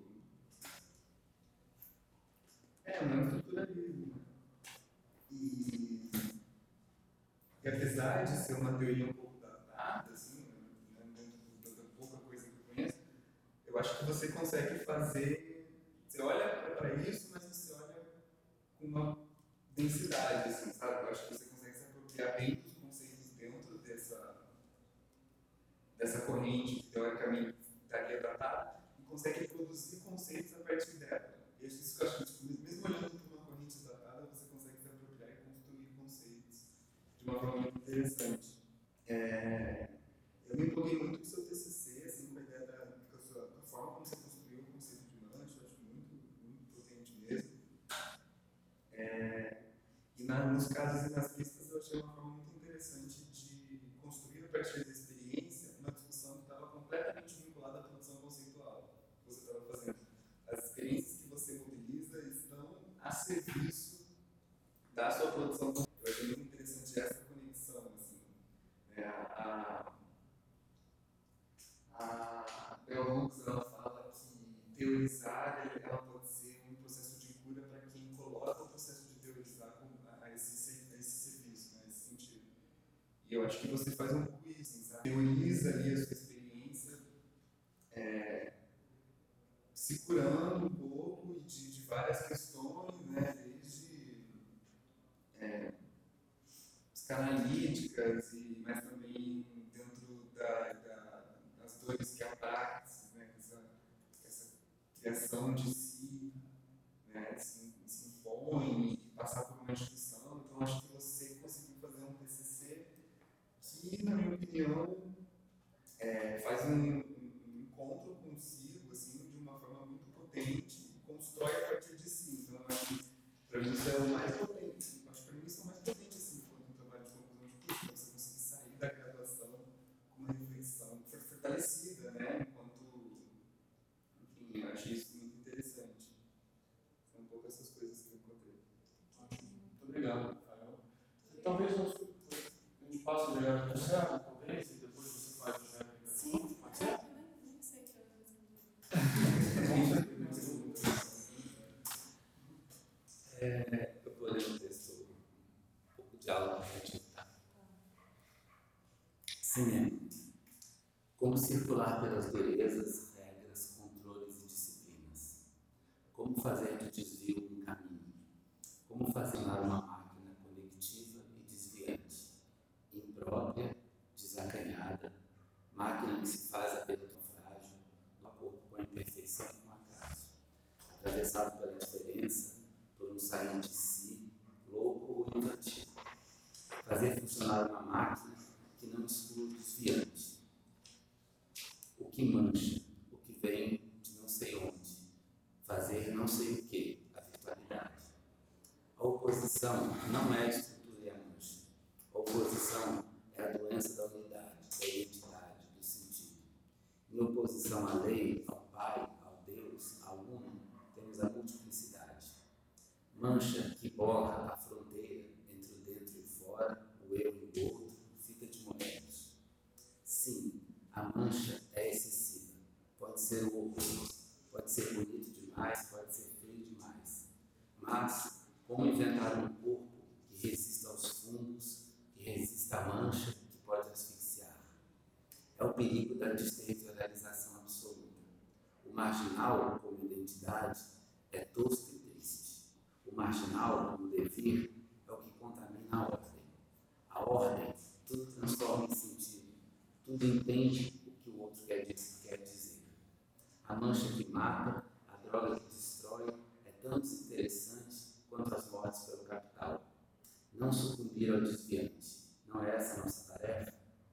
É, não é estruturalismo. Né? E, e apesar de ser uma teoria um pouco datada, assim, né, dentro da pouca coisa que eu conheço, eu acho que você consegue fazer. Você olha para isso, mas você olha com uma densidade, assim, sabe? Eu acho que você consegue se apropriar bem dos conceitos dentro dessa, dessa corrente que teoricamente estaria datada e consegue produzir conceitos a partir dela. E isso que eu acho que, mesmo olhando para uma corrente datada, você consegue se apropriar e construir conceitos de uma forma muito interessante. É, eu me empolguei muito com o seu T C C, assim, com a ideia da, com a sua, da forma como você construiu o conceito de mancha, eu acho muito, muito potente mesmo. É, e na, nos casos e nas pistas eu achei uma forma muito interessante de teorizar, ela pode ser um processo de cura para quem coloca o processo de teorizar a esse, a esse serviço, né, nesse sentido. E eu acho que você faz um pouco isso, assim, sabe? Teoriza ali a sua experiência, é, se curando um pouco de, de várias questões, né, desde é, psicanalíticas, e, mas também dentro da, da, das dores que a praxis, né, essa, essa criação de si, né, se, se impõe e passar por uma instituição. Então, acho que você conseguiu fazer um T C C que, na minha opinião, é, faz um, um, um encontro consigo, assim, de uma forma muito potente e constrói a partir de si. Então, acho que para mim isso é o mais potente. Acho que para mim isso é o mais potente, assim, quando um trabalho de conclusão de curso, você conseguir sair da graduação com uma reflexão fortalecida, né? Enquanto, enfim, eu acho isso muito interessante. São um pouco essas coisas que eu encontrei. Ótimo. Muito obrigado, Rafael. Talvez nós, a gente passe melhor para o Céu, talvez, e depois você faz o chefe. Sim, Pode ser? eu nem sei que eu vou É, eu vou ler um texto, um pouco de aula para a gente tá? Cinema. Como circular pelas durezas, regras, controles e disciplinas. Como fazer do desvio um caminho. Como fazilar uma máquina conectiva e desviante, imprópria, desacanhada, máquina que se faz a pelo frágil, no acordo com a imperfeição e com o acaso, atravessado pela diferença, por um sair de si, louco ou infantil. Fazer funcionar uma máquina que não exclui o desviante, o que mancha, o que vem de não sei onde, fazer não sei o que, a virtualidade. A oposição não é a estrutura e a mancha. A oposição é a doença da unidade, da identidade, do sentido. Em oposição à lei, ao Pai, ao Deus, ao Uno, temos a multiplicidade. Mancha que borra a fronteira entre o dentro e o fora, o eu e o outro, fita de moedas. Sim, a mancha é excessiva. Pode ser o horror, pode ser bonito demais, pode ser feio demais. Mas, como inventar um corpo que resista aos fungos, que resista à mancha, que pode asfixiar? É o perigo da desterritorialização absoluta. O marginal, como identidade, é tosco e triste. O marginal, como devir, é o que contamina a ordem. A ordem, tudo transforma em sentido. Tudo entende o que o outro quer dizer. A mancha que mata, a droga que destrói, é tão desinteressante quanto as mortes pelo capital. Não sucumbir ao desviante. Não é essa a nossa tarefa?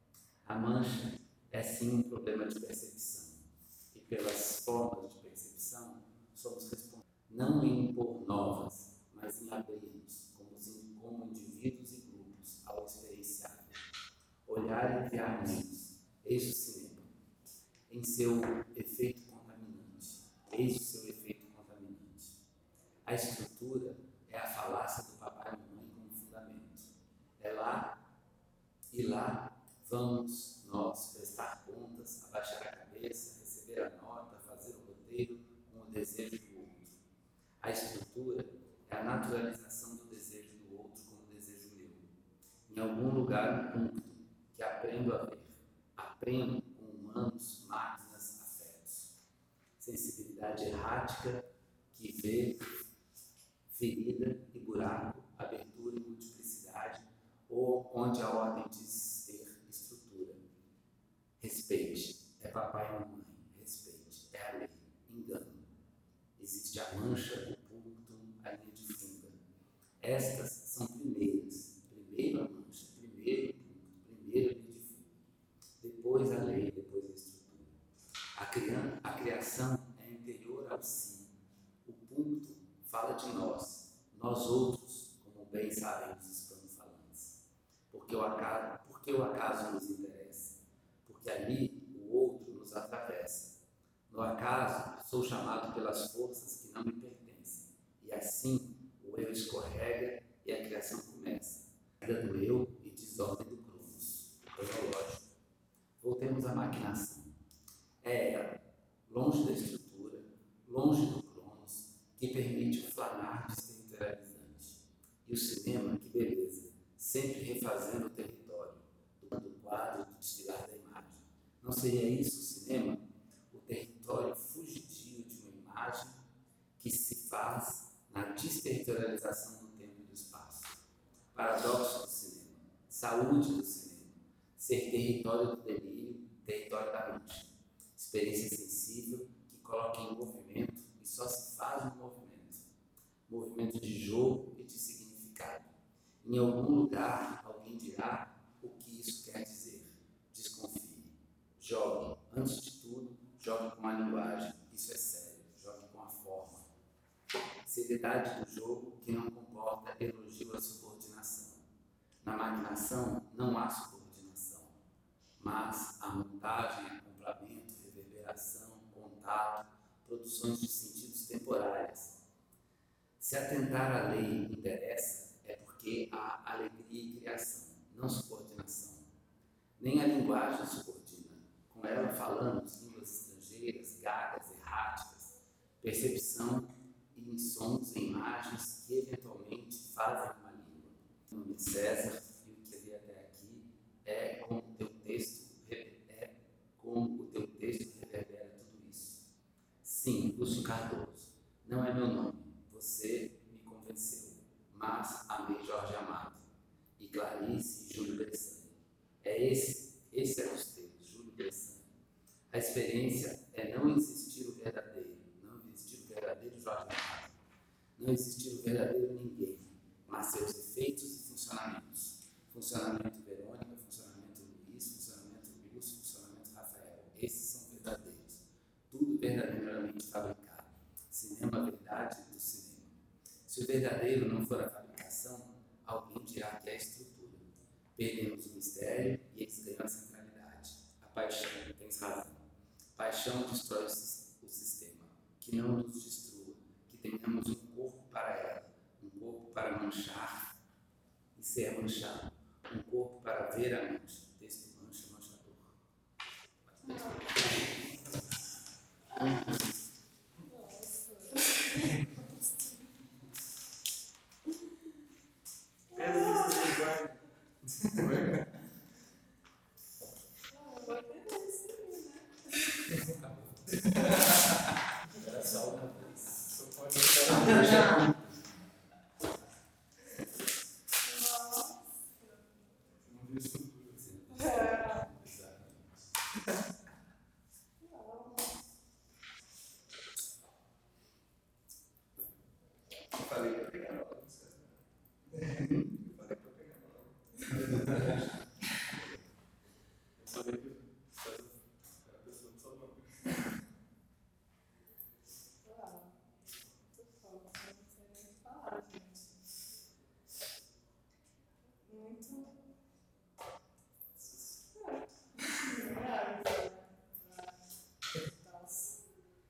A mancha é sim um problema de percepção. E pelas formas de percepção, somos responsáveis não em impor novas, mas em abrir-nos como, como indivíduos e grupos ao experienciar. Olhar e criar mundos. Eis o cinema. Em seu efeito contaminante. Eis o seu efeito contaminante. A estrutura é a falácia do papai e mamãe como fundamento. É lá, e lá vamos nós prestar contas, abaixar a cabeça, receber a nota, fazer o roteiro com o desejo do outro. A estrutura é a naturalização do desejo do outro como desejo meu. Em algum lugar, um ponto que aprendo a ver. Aprendo com humanos, máquinas, afetos. Sensibilidade errática que vê ferida e buraco, abertura e multiplicidade, ou onde a ordem diz ter estrutura. Respeite, é papai e mamãe. Respeite, é a lei. Engano. Existe a mancha, o punctum, a linha de fuga. Estas são primeiras. Primeiro a mancha, primeiro o punctum, primeiro a linha de fuga. Depois a lei, depois a estrutura. A, criança, a criação é interior ao si. O punctum fala de nós, nós outros, como bem sabem os hispano-falantes. Porque o acaso, porque o acaso nos interessa. Porque ali o outro nos atravessa. No acaso, sou chamado pelas forças que não me pertencem. E assim, o eu escorrega e a criação começa. Queda do eu e desordem do cronos, cronológico. Voltemos à maquinação. É ela, longe da estrutura, longe do Cronos, que permite o flanar desterritorializante. E o cinema, que beleza, sempre refazendo o território, do quadro do desfilar da imagem. Não seria isso o cinema? O território fugidio de uma imagem que se faz na desterritorialização do tempo e do espaço. Paradoxo do cinema, saúde do cinema, ser território do delírio, território da mente, experiência sensível que coloca em movimento e só se faz no movimento, movimento de jogo e de significado. Em algum lugar, alguém dirá o que isso quer dizer. Desconfie. Jogue. Antes de tudo, jogue com a linguagem. Isso é sério. Jogue com a forma. Seriedade do jogo que não comporta elogio à subordinação. Na magnação não há subordinação, mas a montagem, acoplamento, reverberação, contato, produções de sentidos temporárias. Se atentar à lei interessa, é porque há alegria e criação, não subordinação. Nem a linguagem subordina. Com ela falamos línguas estrangeiras, gagas, erráticas, percepção e em sons e imagens que eventualmente fazem uma língua. O nome de César, e o que eu vi até aqui, é como o teu texto é como o teu texto reverbera tudo isso. Sim, Lúcio Cardoso, não é meu nome, você me convenceu, mas amei Jorge Amado, e Clarice e Júlio Bressani. É esse, esse é os textos, Júlio Bressani. A experiência é não existir o verdadeiro, não existir o verdadeiro Jorge Amado, não existir o verdadeiro ninguém, mas seus efeitos e funcionamentos. Funcionamento Verônica, funcionamento Luiz, funcionamento Wilson, funcionamento Rafael. Esses são verdadeiros. Tudo verdadeiramente fabricado. Cinema, verdade do cinema. Se o verdadeiro não for a fabricação, alguém dirá que é a estrutura. Perdemos o mistério e eles ganham a centralidade. A paixão, tens razão. Paixão destrói o sistema. Que não nos destrua. Que tenhamos um corpo para ela. Um corpo para manchar e ser manchado. Um corpo para ver a mente. Texto mancha, manchador. Era só uma vez. Só pode estar. Não vi estrutura assim. Eu falei para pegar a bola, César. Eu falei para pegar a bola. Eu sabia que César era a pessoa do salão. Uau, muito foda, não sei nem o que falar, gente. Muito. Nossa.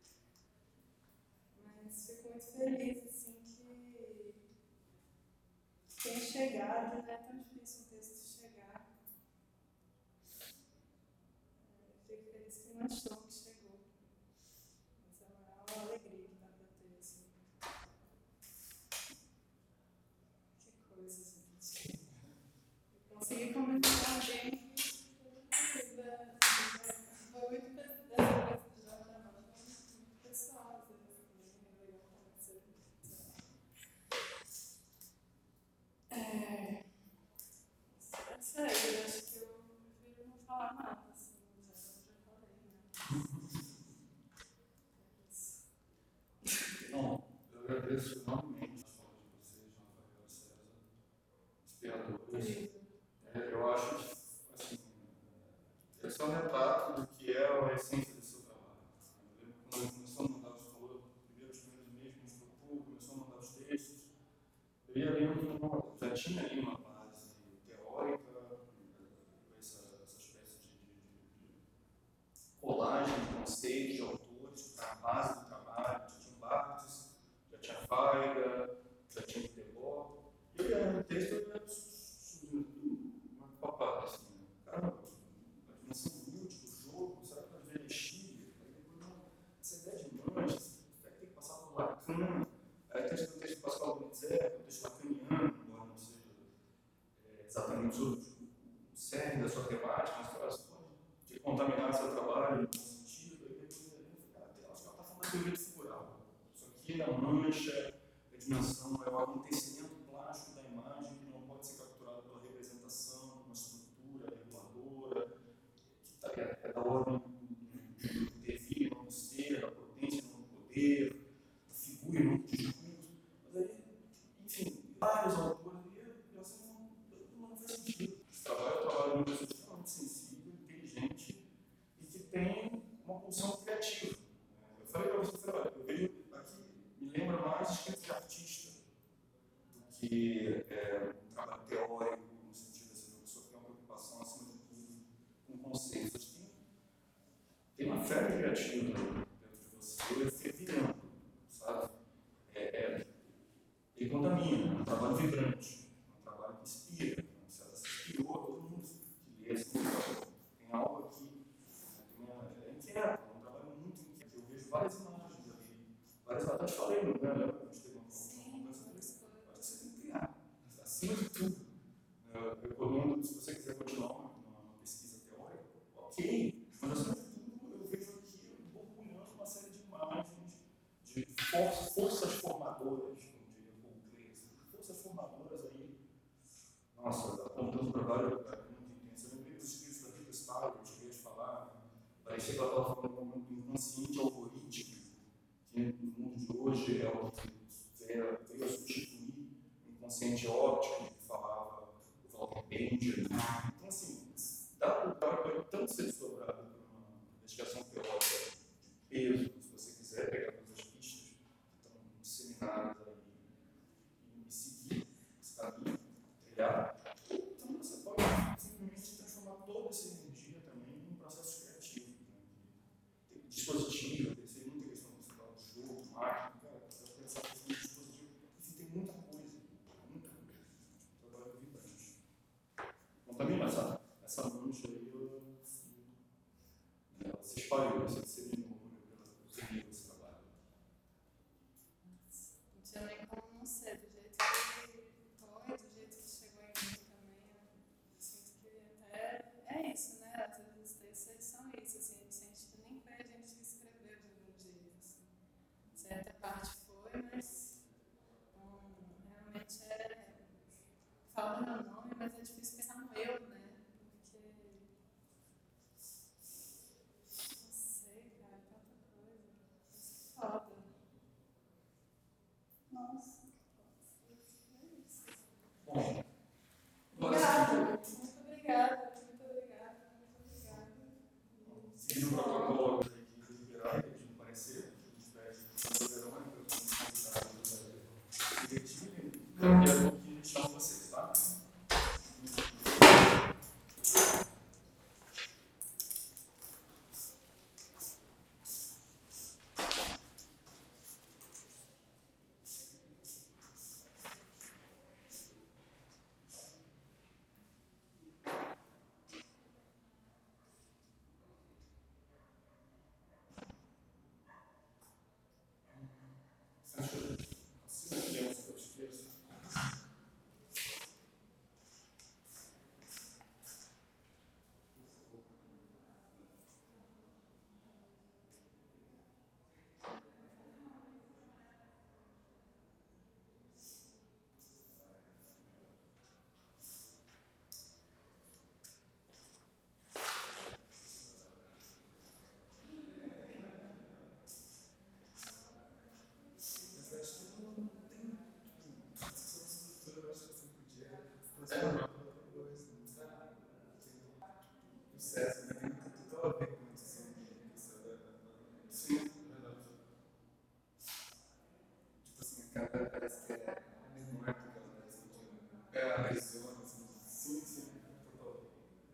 Mas fico muito feliz, assim, que tem chegado, não é tão difícil um texto chegar. Eu fico feliz que não achou que chegou. Mas é uma alegria que dá pra ter, assim. Que coisa, gente. Eu consegui convencer alguém que da- foi muito dessa coisa de jogar na mão, muito pessoal, às vezes, também, é legal conhecer. É. É sério, eu acho que eu prefiro não falar nada, assim, já, já falei, né? É isso. Bom, eu agradeço enormemente a fala de vocês, Rafael e César, inspiradores. É, eu acho que, assim, esse é um retrato do que é a essência do seu trabalho. Eu lembro quando começou a mandar os falou, primeiro os primeiros e-mails que nos propôs, começou a mandar os textos, eu ia lendo, uma, já tinha ali uma base teórica, com essa, essa espécie de, de, de colagem de conceitos, de autores, para a base do trabalho. Já tinha Barthes, já tinha Feiga, já tinha Delors. E eu ia lendo o texto, eu ia subindo uma papada assim, né? Caramba, a dimensão humilde do jogo, será que nós vemos Chile? Essa ideia de manchas, teoria do figural. Isso aqui é a mancha, a dimensão, é o acontecimento plástico da imagem que não pode ser capturado pela representação, uma estrutura reguladora, que tá, é, é da ordem do devir, não do ser, da potência, não do poder, da figura e não do discurso. Mas aí, enfim, vários autores, e assim, não, não faz sentido. Esse trabalho é um trabalho muito extremamente sensível, inteligente e que tem uma pulsão criativa. Eu falei para você, eu vejo aqui, me lembra mais escrito de artista do que é, um trabalho teórico, no sentido assim, de uma pessoa que tem uma preocupação acima de tudo com conceitos. Tem, tem uma febre criativa dentro de você, fervilhando, sabe? É, é, ele contamina, é um trabalho vibrante, é um trabalho que inspira. Se ela se inspirou, todo mundo que lê esse livro, tem algo aqui, tem uma, é inquieto, é um trabalho muito inquieto. Eu vejo várias imagens ali, várias, até te falei, não é? Lembra que a gente teve uma conversa? Acho que você tem que criar, acima de tudo. Eu recomendo, se você quiser continuar uma, uma pesquisa teórica, ok, mas acima de tudo, eu vejo aqui borbulhando uma série de imagens, de forças, forças formadoras, como diria Paul Klee, forças formadoras aí. Nossa, apontando para vários lugares muito intensos. Eu lembrei dos escritos da Rita Stallman, que eu cheguei a falar, parecia que ela estava falando do inconsciente algorítmico, que no mundo de hoje é o que veio, veio a substituir o inconsciente óptico, que falava o Walter Benjamin. Então, assim, dá para tanto ser desdobrado por uma investigação teórica de peso, se você quiser pegar todas as pistas que estão nos seminários aí e, e seguir esse caminho, trilhar. Então, você pode simplesmente transformar toda essa energia também em um processo criativo. Né? Dispositivo, pensei muita questão do jogo, máquina, cara, eu pensar em questão de dispositivo. Enfim, tem muita coisa, muita coisa. Trabalho vibrante. Contamina essa, essa mancha aí, ela se espalhou, se disseminou pelo esse trabalho. Não tinha nem como não ser, do jeito que estou e do jeito que chegou em mim também. Eu sinto que até é isso, né? Às vezes os textos são isso, assim, a gente sente que nem foi a gente que escreveu de algum jeito. Assim. Certa parte foi, mas hum, realmente é. Fala meu nome, mas é difícil pensar no eu, né? Porque. Não sei, cara, tanta coisa. Mas foda. Nossa. É isso. Bom, Obrigada, muito obrigada, muito obrigada, muito obrigada. seguindo o protocolo aqui de liberar, de não parecer, a gente pede para o verão, para os convidados se retirem, e é o que chama vocês, tá? Parece que é a mesma marca que ela está discutindo. É a pressiona, assim, sim, sim, total.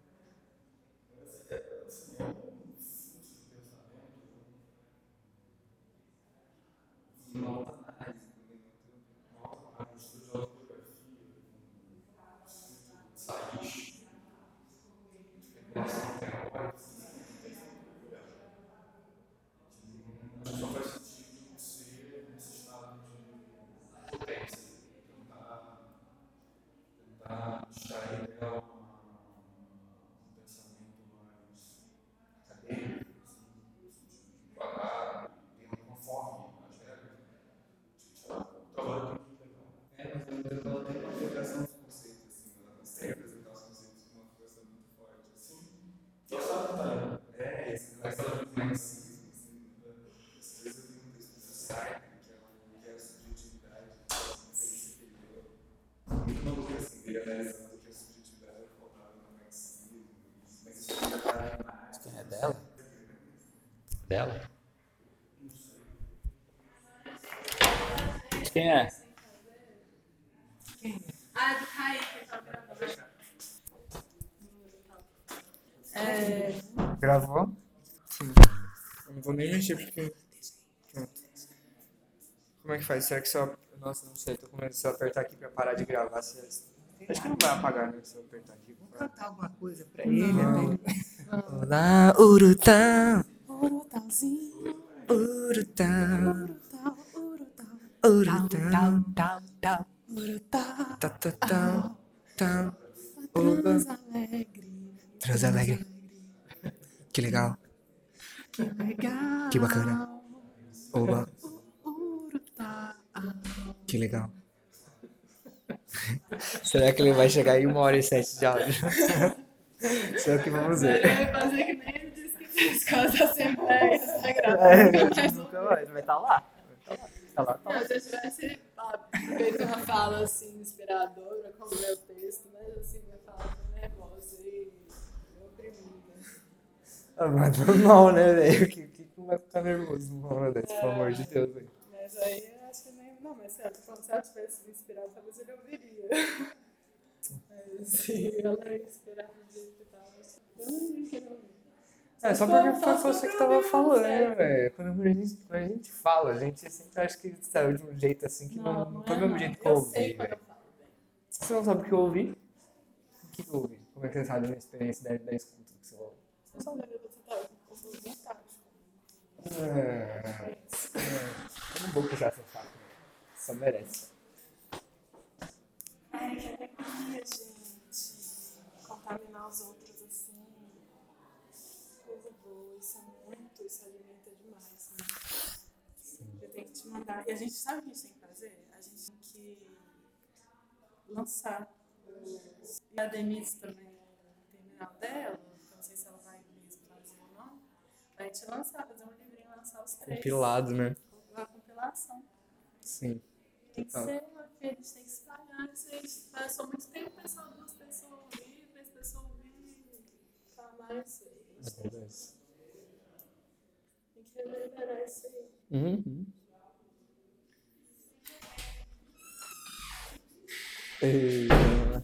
É, assim, é um fluxo de pensamento, uma alta análise também, uma alta análise, estudo de autobiografia, estudo de saísmo, de regulação teórica, só faz sentido você nesse estado de potência. Simon, que é um que é a subjetividade, que é uma referência que ele deu. Muito maluco assim, dele analisando que a subjetividade é formada no marxismo, mas isso já está em Marx. Quem é dela? Dela? Quem é? Ah, do Kaique, que tava gravando. É, Gravou? Sim. Eu não vou nem mexer porque. Pronto. Como é que faz? Será que só. Nossa, não sei, tô com medo de se eu apertar aqui pra parar de gravar. Se... Acho que não vai apagar, né? Se eu apertar aqui. Vou cantar alguma coisa pra ele. Né? Olá, Urutã! Urutauzinho, Urutã! Urutau, Urutã! tal, tal, Urutau, Tá, tá, tá, tá. Transalegre, Transalegre. Que legal. que legal, Que bacana. Oba, Urutau. que legal. Será que ele vai chegar em uma hora e sete de áudio? Só que vamos ver. Vai fazer que nem ele disse que fez com as assembleias, tá É, gravando. nunca mais, vai estar lá. Vai estar lá. Tá lá, tá lá. Não, se eu tivesse ah, feito uma fala assim, inspiradora, como meu texto, mas assim, minha fala foi nervosa e oprimida. Ah, mas normal, né, velho? Que, que que não vai ficar nervoso numa hora dessa, pelo amor de Deus, velho. Mas aí eu acho que nem. Não, mas sério, quando se ela tivesse me inspirado, talvez ele ouviria. Mas se ela ia inspirar do jeito que tava, eu não vi que não ouvi. É, só porque foi você que tava falando, né, velho? Quando a gente, quando a gente fala, a gente sempre acha que saiu de um jeito assim que não, não foi o mesmo jeito que eu Eu sei ouvi, quando velho. eu falo bem. Você não sabe o que eu ouvi? O que eu ouvi? Como é que você sabe da experiência da, da escuta que você ouve? Você só deve você tá com vontade. É, é, eu não vou puxar essa faca, né? Só merece. Ai, que alegria, gente. Contaminar os outros assim. Coisa boa. Isso é muito, isso alimenta demais, né? Eu tenho que te mandar. E a gente sabe o que a gente tem que fazer? A gente tem que lançar. E a Denise também, no terminal dela, não sei se ela vai mesmo fazer ou não, a gente lançar, fazer um livrinho, lançar os três. Compilado, né? Uma compilação. Sim. Tem que Total. ser, porque a gente tem que espalhar isso aí. Passou muito tempo pensando duas pessoas ouvir, três pessoas ouvir e falar isso aí. É verdade. Tem que reverberar isso aí. Uhum. Eita.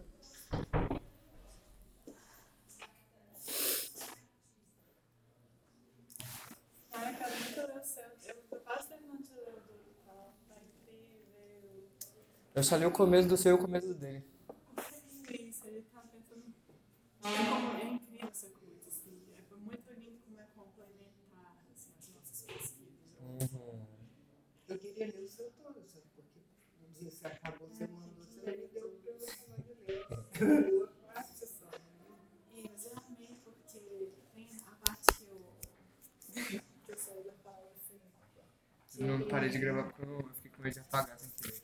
Ai, cara, muito legal. Eu tô quase terminando de ler o do tá, tá incrível. Eu só li o começo do seu e o começo dele. Isso, ele tá pensando. Olha como é incrível essa coisa, assim. É muito lindo como é complementar assim, as nossas pesquisas. Uhum. Eu queria ler o seu todo, sabe? Porque um dia você acabou, você mandou, você me deu pra eu acabar de ler. Eu faço só. E mas eu amei porque tem a parte que eu. que eu saí da fala assim. Eu não parei de gravar porque eu fiquei com medo de apagar sem querer.